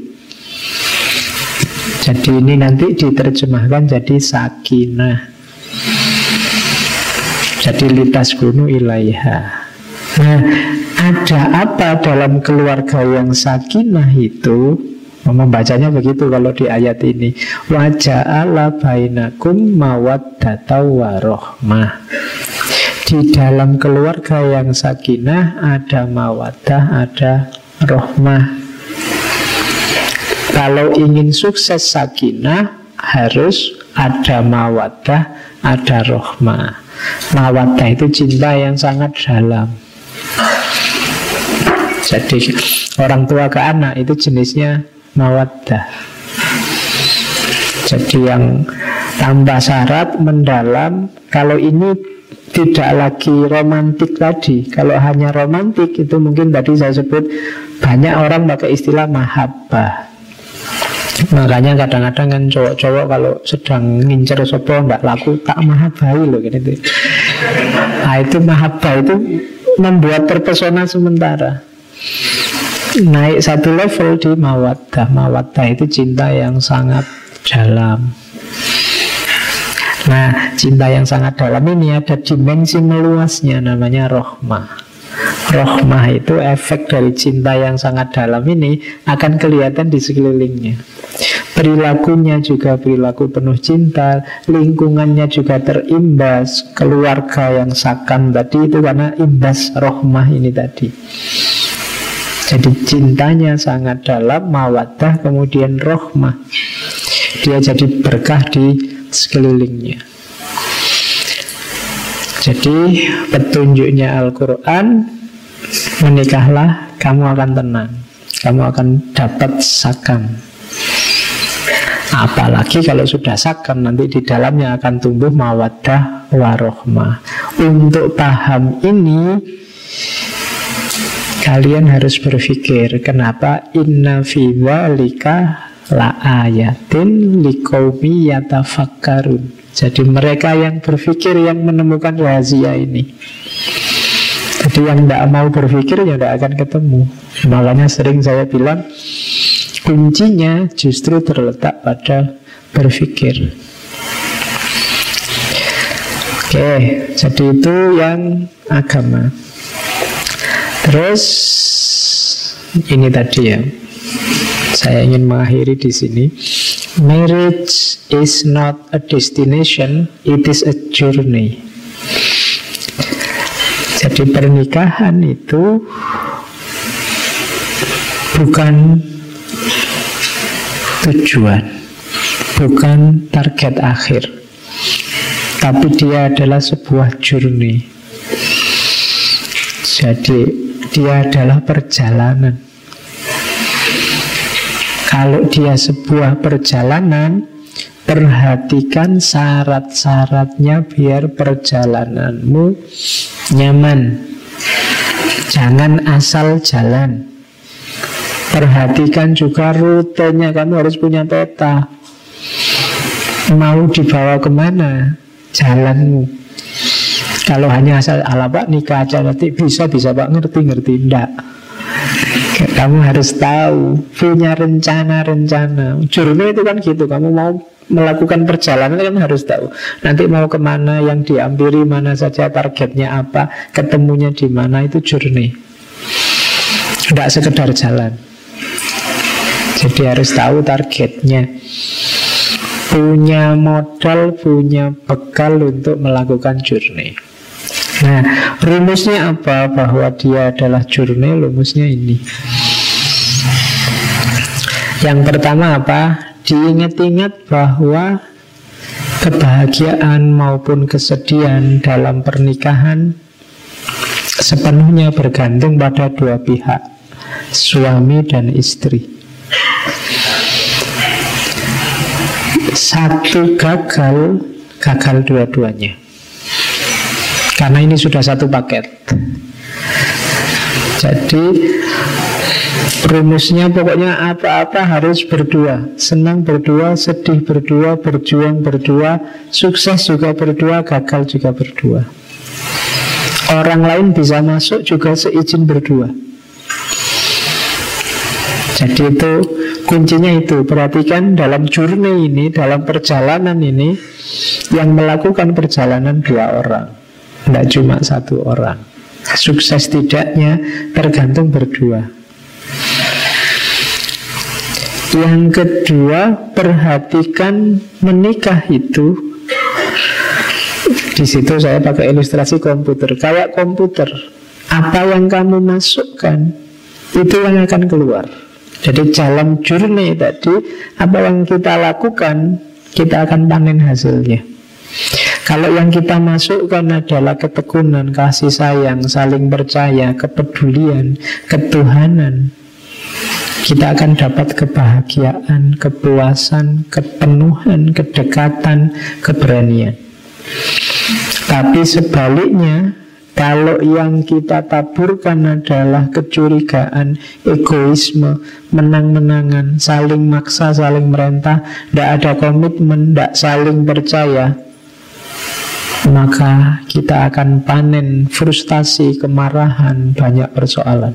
Jadi ini nanti diterjemahkan jadi sakinah. Jadi litaskunu ilaiha. Nah, ada apa dalam keluarga yang sakinah itu? Membacanya begitu kalau di ayat ini. Wa ja'ala bainakum mawaddata wa rahmah. Di dalam keluarga yang sakinah ada mawaddah, ada rahmah. Kalau ingin sukses sakinah harus ada mawaddah, ada rahmah. Mawaddah itu cinta yang sangat dalam. Jadi orang tua ke anak itu jenisnya mawaddah. Jadi yang tanpa syarat, mendalam. Kalau ini tidak lagi romantik tadi. Kalau hanya romantik itu mungkin tadi saya sebut banyak orang pakai istilah mahabbah. Makanya kadang-kadang kan cowok-cowok kalau sedang ngincer sopo nggak laku, tak mahabbahi loh gitu. Nah itu mahabbah itu membuat terpesona sementara. Naik satu level di mawaddah. Mawaddah itu cinta yang sangat dalam. Nah, cinta yang sangat dalam ini ada dimensi meluasnya, namanya rohmah. Rohmah itu efek dari cinta yang sangat dalam ini akan kelihatan di sekelilingnya. Perilakunya juga perilaku penuh cinta, lingkungannya juga terimbas, keluarga yang sakam tadi itu karena imbas rohmah ini tadi. Jadi cintanya sangat dalam, mawaddah, kemudian rohmah. Dia jadi berkah di sekelilingnya. Jadi petunjuknya Al-Quran, menikahlah, kamu akan tenang, kamu akan dapat sakam. Apalagi kalau sudah sakam, nanti di dalamnya akan tumbuh mawaddah warohmah. Untuk paham ini kalian harus berpikir, kenapa inna fi dzalika la ayatin liqaumi yatafakkarun. Jadi mereka yang berpikir yang menemukan rahasia ini. Jadi yang tidak mau berpikir ya tidak akan ketemu. Makanya sering saya bilang kuncinya justru terletak pada berpikir. Oke, jadi itu yang agama. Terus ini tadi ya, saya ingin mengakhiri di sini. Marriage is not a destination, it is a journey. Jadi pernikahan itu bukan tujuan, bukan target akhir, tapi dia adalah sebuah journey. Jadi dia adalah perjalanan. Kalau dia sebuah perjalanan, perhatikan syarat-syaratnya biar perjalananmu nyaman. Jangan asal jalan. Perhatikan juga rutenya, kamu harus punya peta. Mau dibawa kemana jalanmu. Kalau hanya asal ala Pak nikah aja nanti bisa Pak ngerti enggak. Kamu harus tahu, punya rencana-rencana. Journey itu kan gitu, kamu mau melakukan perjalanan kan harus tahu nanti mau kemana, yang dihampiri mana saja, targetnya apa, ketemunya di mana, itu journey. Tidak sekedar jalan. Jadi harus tahu targetnya. Punya modal, punya bekal untuk melakukan journey. Nah, rumusnya apa? Bahwa dia adalah journey, rumusnya ini. Yang pertama apa? Diingat-ingat bahwa kebahagiaan maupun kesedihan dalam pernikahan sepenuhnya bergantung pada dua pihak, suami dan istri. Satu gagal, gagal dua-duanya. Karena ini sudah satu paket. Jadi rumusnya pokoknya apa-apa harus berdua. Senang berdua, sedih berdua, berjuang berdua, sukses juga berdua, gagal juga berdua. Orang lain bisa masuk juga seizin berdua. Jadi itu kuncinya itu. Perhatikan dalam journey ini, dalam perjalanan ini, yang melakukan perjalanan dua orang, tidak cuma satu orang. Sukses tidaknya tergantung berdua. Yang kedua, perhatikan menikah itu. Di situ saya pakai ilustrasi komputer. Kayak komputer, apa yang kamu masukkan itu yang akan keluar. Jadi dalam journey tadi, apa yang kita lakukan, kita akan panen hasilnya. Kalau yang kita masukkan adalah ketekunan, kasih sayang, saling percaya, kepedulian, ketuhanan, kita akan dapat kebahagiaan, kepuasan, kepenuhan, kedekatan, keberanian. Tapi sebaliknya, kalau yang kita taburkan adalah kecurigaan, egoisme, menang-menangan, saling maksa, saling merentah, tidak ada komitmen, tidak saling percaya, maka kita akan panen frustasi, kemarahan, banyak persoalan.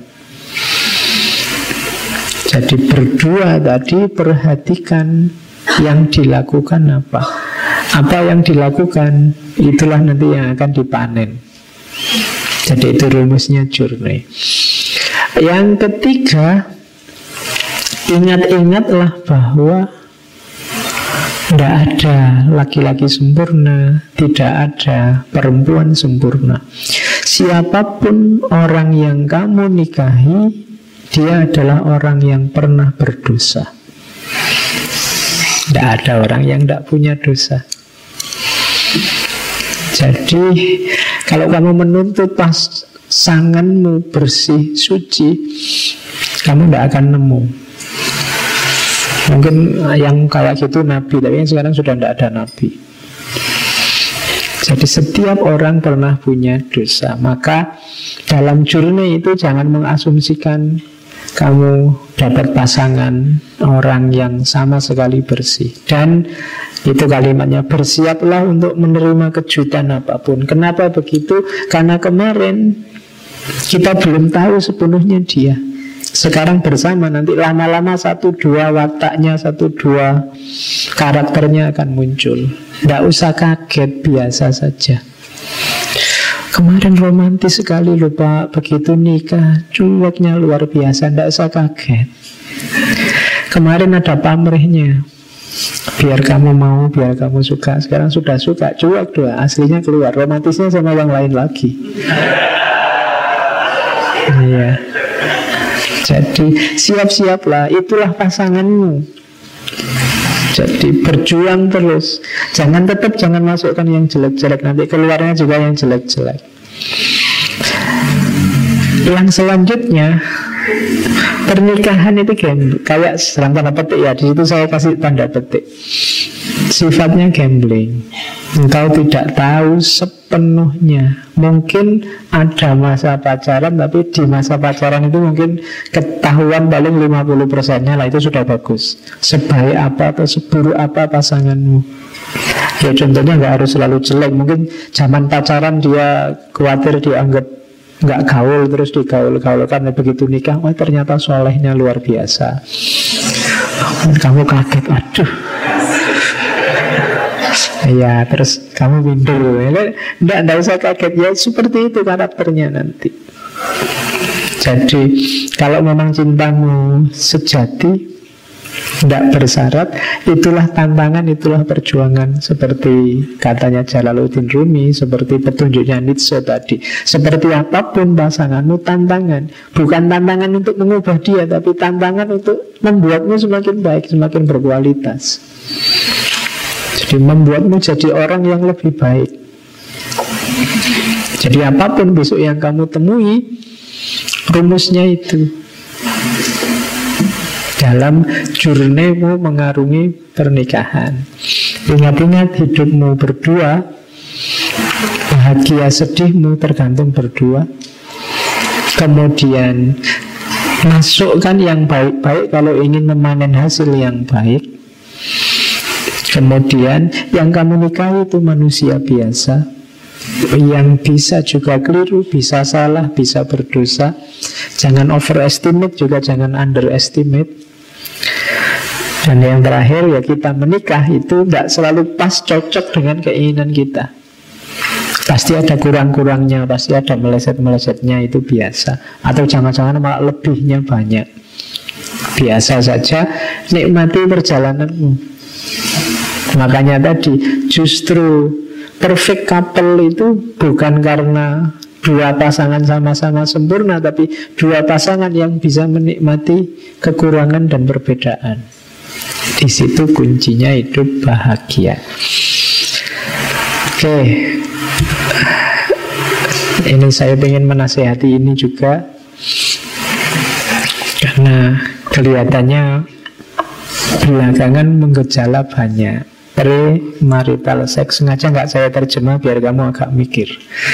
Jadi berdua tadi perhatikan yang dilakukan apa. Apa yang dilakukan, itulah nanti yang akan dipanen. Jadi itu rumusnya Journey. Yang ketiga, ingat-ingatlah bahwa tidak ada laki-laki sempurna, tidak ada perempuan sempurna. Siapapun orang yang kamu nikahi, dia adalah orang yang pernah berdosa. Tidak ada orang yang tidak punya dosa. Jadi kalau kamu menuntut pasanganmu bersih, suci, kamu tidak akan nemu. Mungkin yang kayak gitu nabi, tapi yang sekarang sudah tidak ada nabi. Jadi setiap orang pernah punya dosa. Maka dalam Journey itu jangan mengasumsikan kamu dapat pasangan orang yang sama sekali bersih. Dan itu kalimatnya, bersiaplah untuk menerima kejutan apapun. Kenapa begitu? Karena kemarin kita belum tahu sepenuhnya dia. Sekarang bersama, nanti lama-lama 1-2 wataknya, 1-2 karakternya akan muncul. Tidak usah kaget, biasa saja. Kemarin romantis sekali loh Pak, begitu nikah cueknya luar biasa, tidak usah kaget. Kemarin ada pamrihnya, biar kamu mau, biar kamu suka. Sekarang sudah suka, cuek doa, aslinya keluar. Romantisnya sama yang lain lagi. Iya. Jadi siap-siaplah, itulah pasanganmu. Jadi berjuang terus. Jangan masukkan yang jelek-jelek, nanti keluarnya juga yang jelek-jelek. Yang selanjutnya, pernikahan itu kayak serang tanda petik ya. Di situ saya kasih tanda petik. Sifatnya gambling. Engkau tidak tahu sepenuhnya. Mungkin ada masa pacaran, tapi di masa pacaran itu mungkin ketahuan paling 50%-nya lah, itu sudah bagus. Sebaik apa atau seburuk apa pasanganmu. Ya contohnya nggak harus selalu jelek. Mungkin zaman pacaran dia khawatir dianggap nggak gaul, terus digaul-gaulkan. Begitu nikah, wah ternyata solehnya luar biasa. Kamu kaget, aduh. Ya, terus kamu minder. Tidak usah kaget. Ya, seperti itu karakternya nanti. Jadi, kalau memang cintamu sejati, tidak bersyarat, itulah tantangan, itulah perjuangan. Seperti katanya Jalaluddin Rumi, seperti petunjuknya Nietzsche tadi. Seperti apapun pasanganmu, tantangan. Bukan tantangan untuk mengubah dia, tapi tantangan untuk membuatmu semakin baik, semakin berkualitas. Jadi membuatmu jadi orang yang lebih baik. Jadi apapun besok yang kamu temui, rumusnya itu dalam journey-mu mengarungi pernikahan. Ingat-ingat hidupmu berdua, bahagia sedihmu tergantung berdua. Kemudian masukkan yang baik-baik kalau ingin memanen hasil yang baik. Kemudian yang kamu nikahi itu manusia biasa, yang bisa juga keliru, bisa salah, bisa berdosa. Jangan overestimate, juga jangan underestimate. Dan yang terakhir ya, kita menikah itu tidak selalu pas cocok dengan keinginan kita. Pasti ada kurang-kurangnya, pasti ada meleset-melesetnya, itu biasa. Atau jangan-jangan malah lebihnya banyak. Biasa saja, nikmati perjalananmu. Makanya tadi justru perfect couple itu bukan karena dua pasangan sama-sama sempurna, tapi dua pasangan yang bisa menikmati kekurangan dan perbedaan. Di situ kuncinya hidup bahagia. Oke, ini saya ingin menasehati ini juga, karena kelihatannya belakangan menggejala banyak. Premarital sex, sengaja nggak saya terjemah biar kamu agak mikir.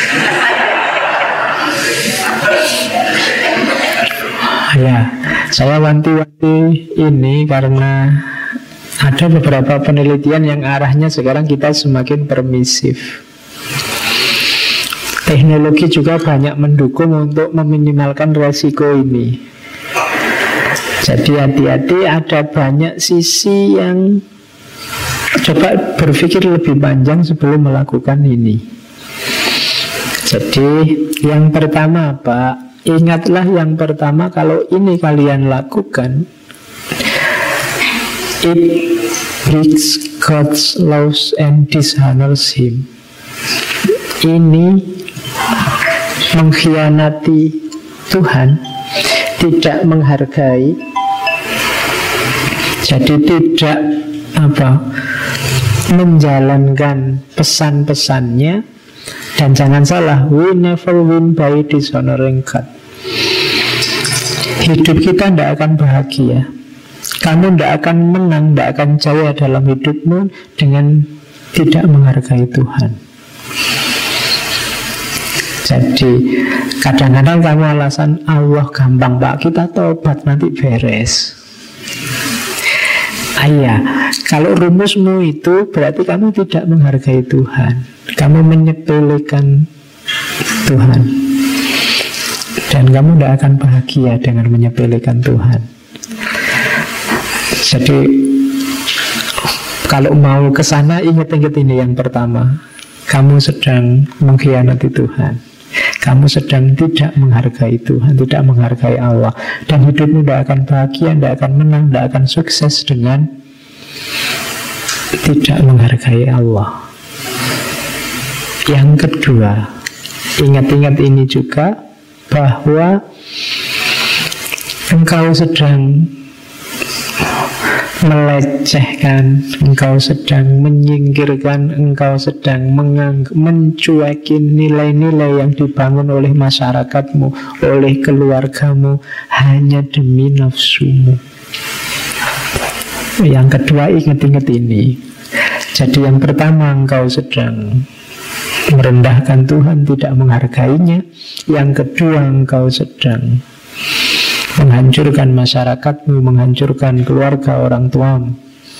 Ya, saya wanti-wanti ini karena ada beberapa penelitian yang arahnya sekarang kita semakin permisif. Teknologi juga banyak mendukung untuk meminimalkan resiko ini. Jadi hati-hati, ada banyak sisi yang coba berpikir lebih panjang sebelum melakukan ini. Jadi yang pertama apa? Ingatlah yang pertama, kalau ini kalian lakukan, it breaks God's laws and dishonors Him. Ini mengkhianati Tuhan, tidak menghargai. Jadi tidak menjalankan pesan-pesannya. Dan jangan salah, we never win by dishonoring God. Hidup kita tidak akan bahagia, kamu tidak akan menang, tidak akan jaya dalam hidupmu dengan tidak menghargai Tuhan. Jadi kadang-kadang kamu alasan Allah gampang Pak, kita tobat nanti beres. Ayah, kalau rumusmu itu berarti kamu tidak menghargai Tuhan. Kamu menyepelekan Tuhan. Dan kamu tidak akan bahagia dengan menyepelekan Tuhan. Jadi kalau mau ke sana, ingat-ingat ini yang pertama. Kamu sedang mengkhianati Tuhan. Kamu sedang tidak menghargai Tuhan, tidak menghargai Allah. Dan hidupmu tidak akan bahagia, tidak akan menang, tidak akan sukses dengan tidak menghargai Allah. Yang kedua, ingat-ingat ini juga, bahwa engkau sedang melecehkan, engkau sedang menyingkirkan, engkau sedang mencuekin nilai-nilai yang dibangun oleh masyarakatmu, oleh keluargamu, hanya demi nafsumu. Yang kedua, ingat-ingat ini. Jadi yang pertama, engkau sedang merendahkan Tuhan, tidak menghargainya. Yang kedua, engkau sedang menghancurkan masyarakatmu, menghancurkan keluarga orang tuamu.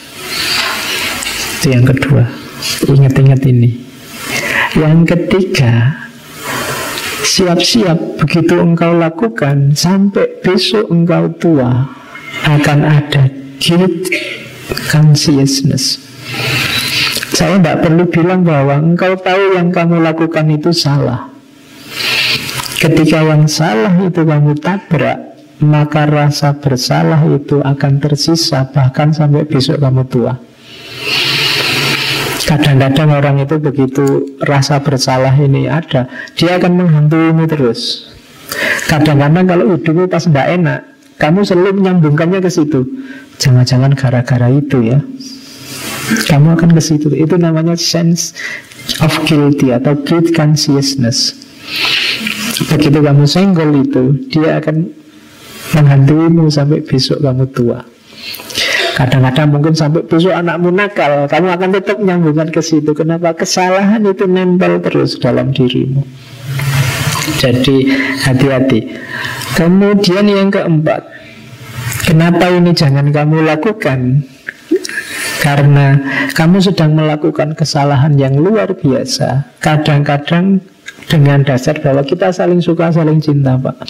Itu yang kedua. Ingat-ingat ini. Yang ketiga, siap-siap begitu engkau lakukan, sampai besok engkau tua, akan ada guilt consciousness. Saya tidak perlu bilang bahwa engkau tahu yang kamu lakukan itu salah. Ketika yang salah itu kamu tabrak, maka rasa bersalah itu akan tersisa bahkan sampai besok kamu tua. Kadang-kadang orang itu begitu rasa bersalah ini ada, dia akan menghantuimu terus. Kadang-kadang kalau hidupmu pas tidak enak, kamu selalu menyambungkannya ke situ. Jangan-jangan gara-gara itu ya, kamu akan ke situ. Itu namanya sense of guilty atau guilt consciousness. Begitu kamu senggol itu, dia akan menghantuimu sampai besok kamu tua. Kadang-kadang mungkin sampai besok anakmu nakal, kamu akan tetap menyambungkan ke situ. Kenapa? Kesalahan itu nempel terus dalam dirimu. Jadi hati-hati. Kemudian yang keempat, kenapa ini jangan kamu lakukan? Karena kamu sedang melakukan kesalahan yang luar biasa. Kadang-kadang dengan dasar bahwa kita saling suka, saling cinta, Pak.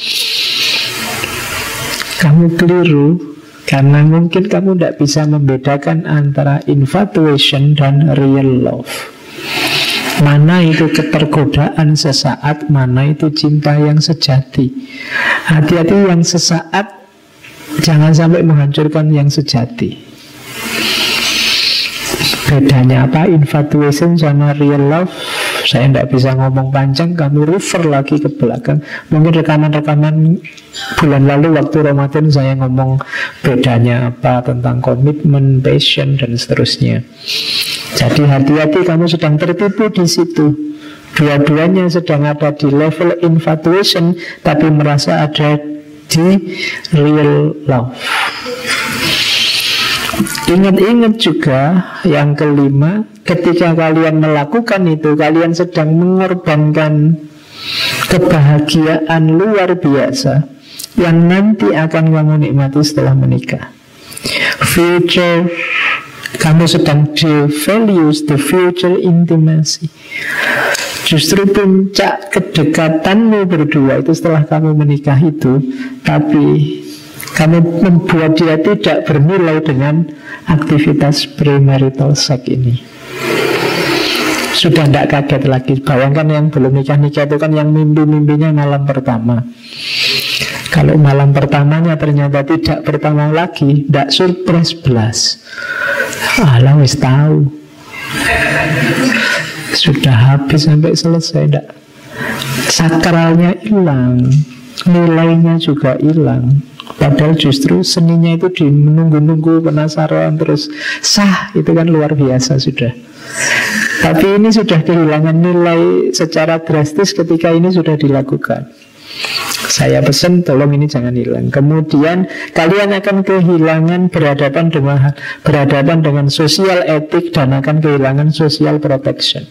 Kamu keliru karena mungkin kamu tidak bisa membedakan antara infatuation dan real love. Mana itu ketergodaan sesaat, mana itu cinta yang sejati. Hati-hati yang sesaat, jangan sampai menghancurkan yang sejati. Bedanya apa infatuation sama real love? Saya tidak bisa ngomong panjang, kamu refer lagi ke belakang. Mungkin rekaman-rekaman bulan lalu waktu Ramadan saya ngomong bedanya apa tentang komitmen, passion, dan seterusnya. Jadi hati-hati, kamu sedang tertipu di situ. Dua-duanya sedang ada di level infatuation, tapi merasa ada di real love. Ingat-ingat juga yang kelima, ketika kalian melakukan itu, kalian sedang mengorbankan kebahagiaan luar biasa yang nanti akan kamu nikmati setelah menikah. Future, kamu sedang devalues the future intimacy. Justru puncak kedekatanmu berdua itu setelah kamu menikah itu, tapi kamu membuat dia tidak bernilai dengan aktivitas premarital sex ini. Sudah tidak kaget lagi. Bayangkan yang belum nikah-nikah itu kan yang mimpi-mimpinya malam pertama. Kalau malam pertamanya ternyata tidak pertama lagi, tidak surprise belas. Alah wis tahu. Sudah habis sampai selesai, tidak. Sakralnya hilang, nilainya juga hilang. Padahal justru seninya itu di menunggu-nunggu, penasaran, terus sah, itu kan luar biasa sudah. Tapi ini sudah kehilangan nilai secara drastis ketika ini sudah dilakukan. Saya pesan tolong ini jangan hilang. Kemudian kalian akan kehilangan berhadapan dengan sosial etik dan akan kehilangan social protection.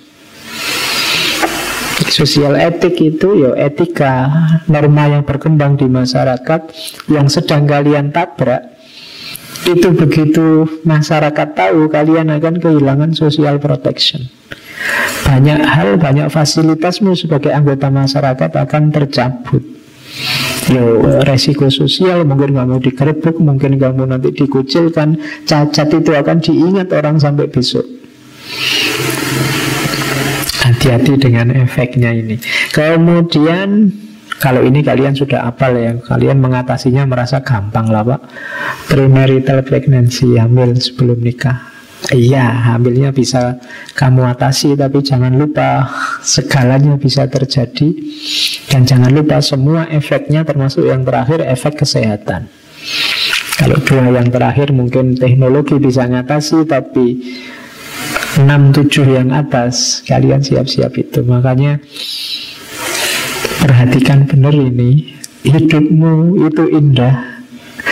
Sosial etik itu ya etika, norma yang berkembang di masyarakat yang sedang kalian tabrak. Itu begitu masyarakat tahu, kalian akan kehilangan social protection. Banyak hal, banyak fasilitasmu sebagai anggota masyarakat akan tercabut. Resiko sosial, mungkin kamu digerebek, mungkin kamu nanti dikucilkan. Cacat itu akan diingat orang sampai besok. Hati-hati dengan efeknya ini. Kemudian kalau ini kalian sudah hafal ya, kalian mengatasinya merasa gampang lah Pak. Premarital pregnancy, hamil sebelum nikah. Iya, hamilnya bisa kamu atasi, tapi jangan lupa segalanya bisa terjadi. Dan jangan lupa semua efeknya, termasuk yang terakhir, efek kesehatan. Kalau dua yang terakhir mungkin teknologi bisa ngatasi, tapi 6-7 yang atas kalian siap-siap itu. Makanya perhatikan benar ini. Hidupmu itu indah,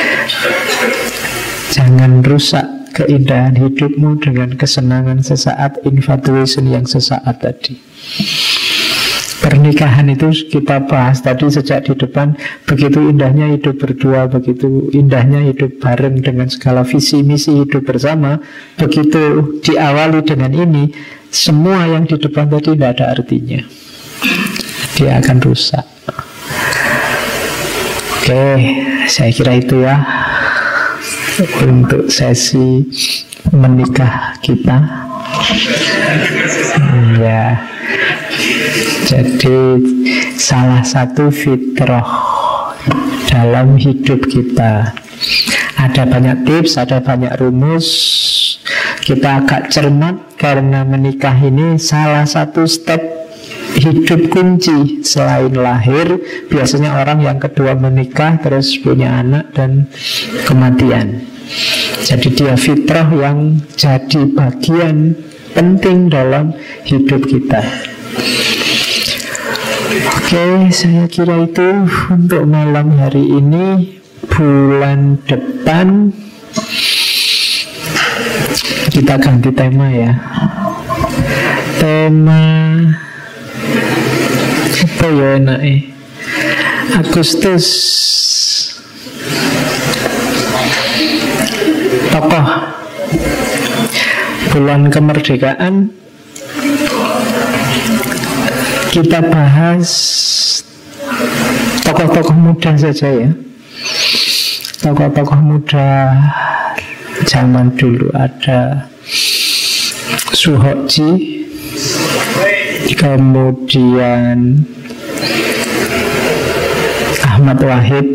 jangan rusak keindahan hidupmu dengan kesenangan sesaat, infatuation yang sesaat tadi. Pernikahan itu kita bahas tadi sejak di depan. Begitu indahnya hidup berdua, begitu indahnya hidup bareng dengan segala visi misi hidup bersama. Begitu diawali dengan ini, semua yang di depan tadi tidak ada artinya. Dia akan rusak. Oke, saya kira itu ya untuk sesi menikah kita. Ya. Jadi salah satu fitrah dalam hidup kita. Ada banyak tips, ada banyak rumus. Kita agak cermat karena menikah ini salah satu step hidup kunci. Selain lahir, biasanya orang yang kedua menikah, terus punya anak dan kematian. Jadi dia fitrah yang jadi bagian penting dalam hidup kita. Oke, saya kira itu untuk malam hari ini. Bulan depan kita ganti tema ya. Tema apa ya enaknya? Agustus. Tokoh bulan kemerdekaan. Kita bahas tokoh-tokoh muda saja ya. Tokoh-tokoh muda zaman dulu. Ada Suhoji, kemudian Ahmad Wahid,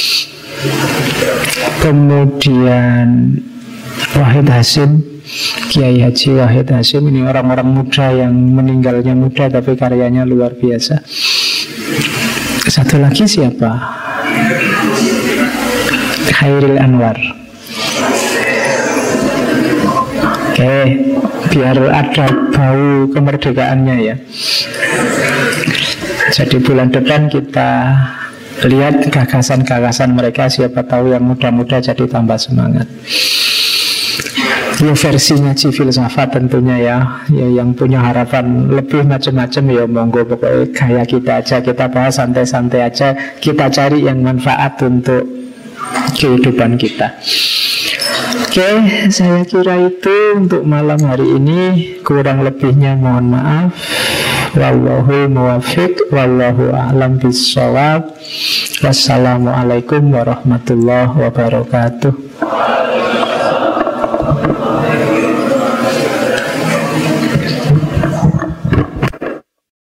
kemudian Wahid Hasim, Kiai Haji Wahid Hasim. Ini orang-orang muda yang meninggalnya muda tapi karyanya luar biasa. Satu lagi siapa? Khairil Anwar. Oke, biar ada bau kemerdekaannya ya. Jadi bulan depan kita lihat gagasan-gagasan mereka. Siapa tahu yang muda-muda jadi tambah semangat. Ya versi ngaji filsafat tentunya ya. Ya yang punya harapan lebih macam-macam ya monggo. Pokoknya gaya kita aja, kita bahas santai-santai aja. Kita cari yang manfaat untuk kehidupan kita. Oke, saya kira itu untuk malam hari ini. Kurang lebihnya mohon maaf. Wallahu muwaffiq, wallahu a'lam bishawab. Wassalamualaikum warahmatullahi wabarakatuh.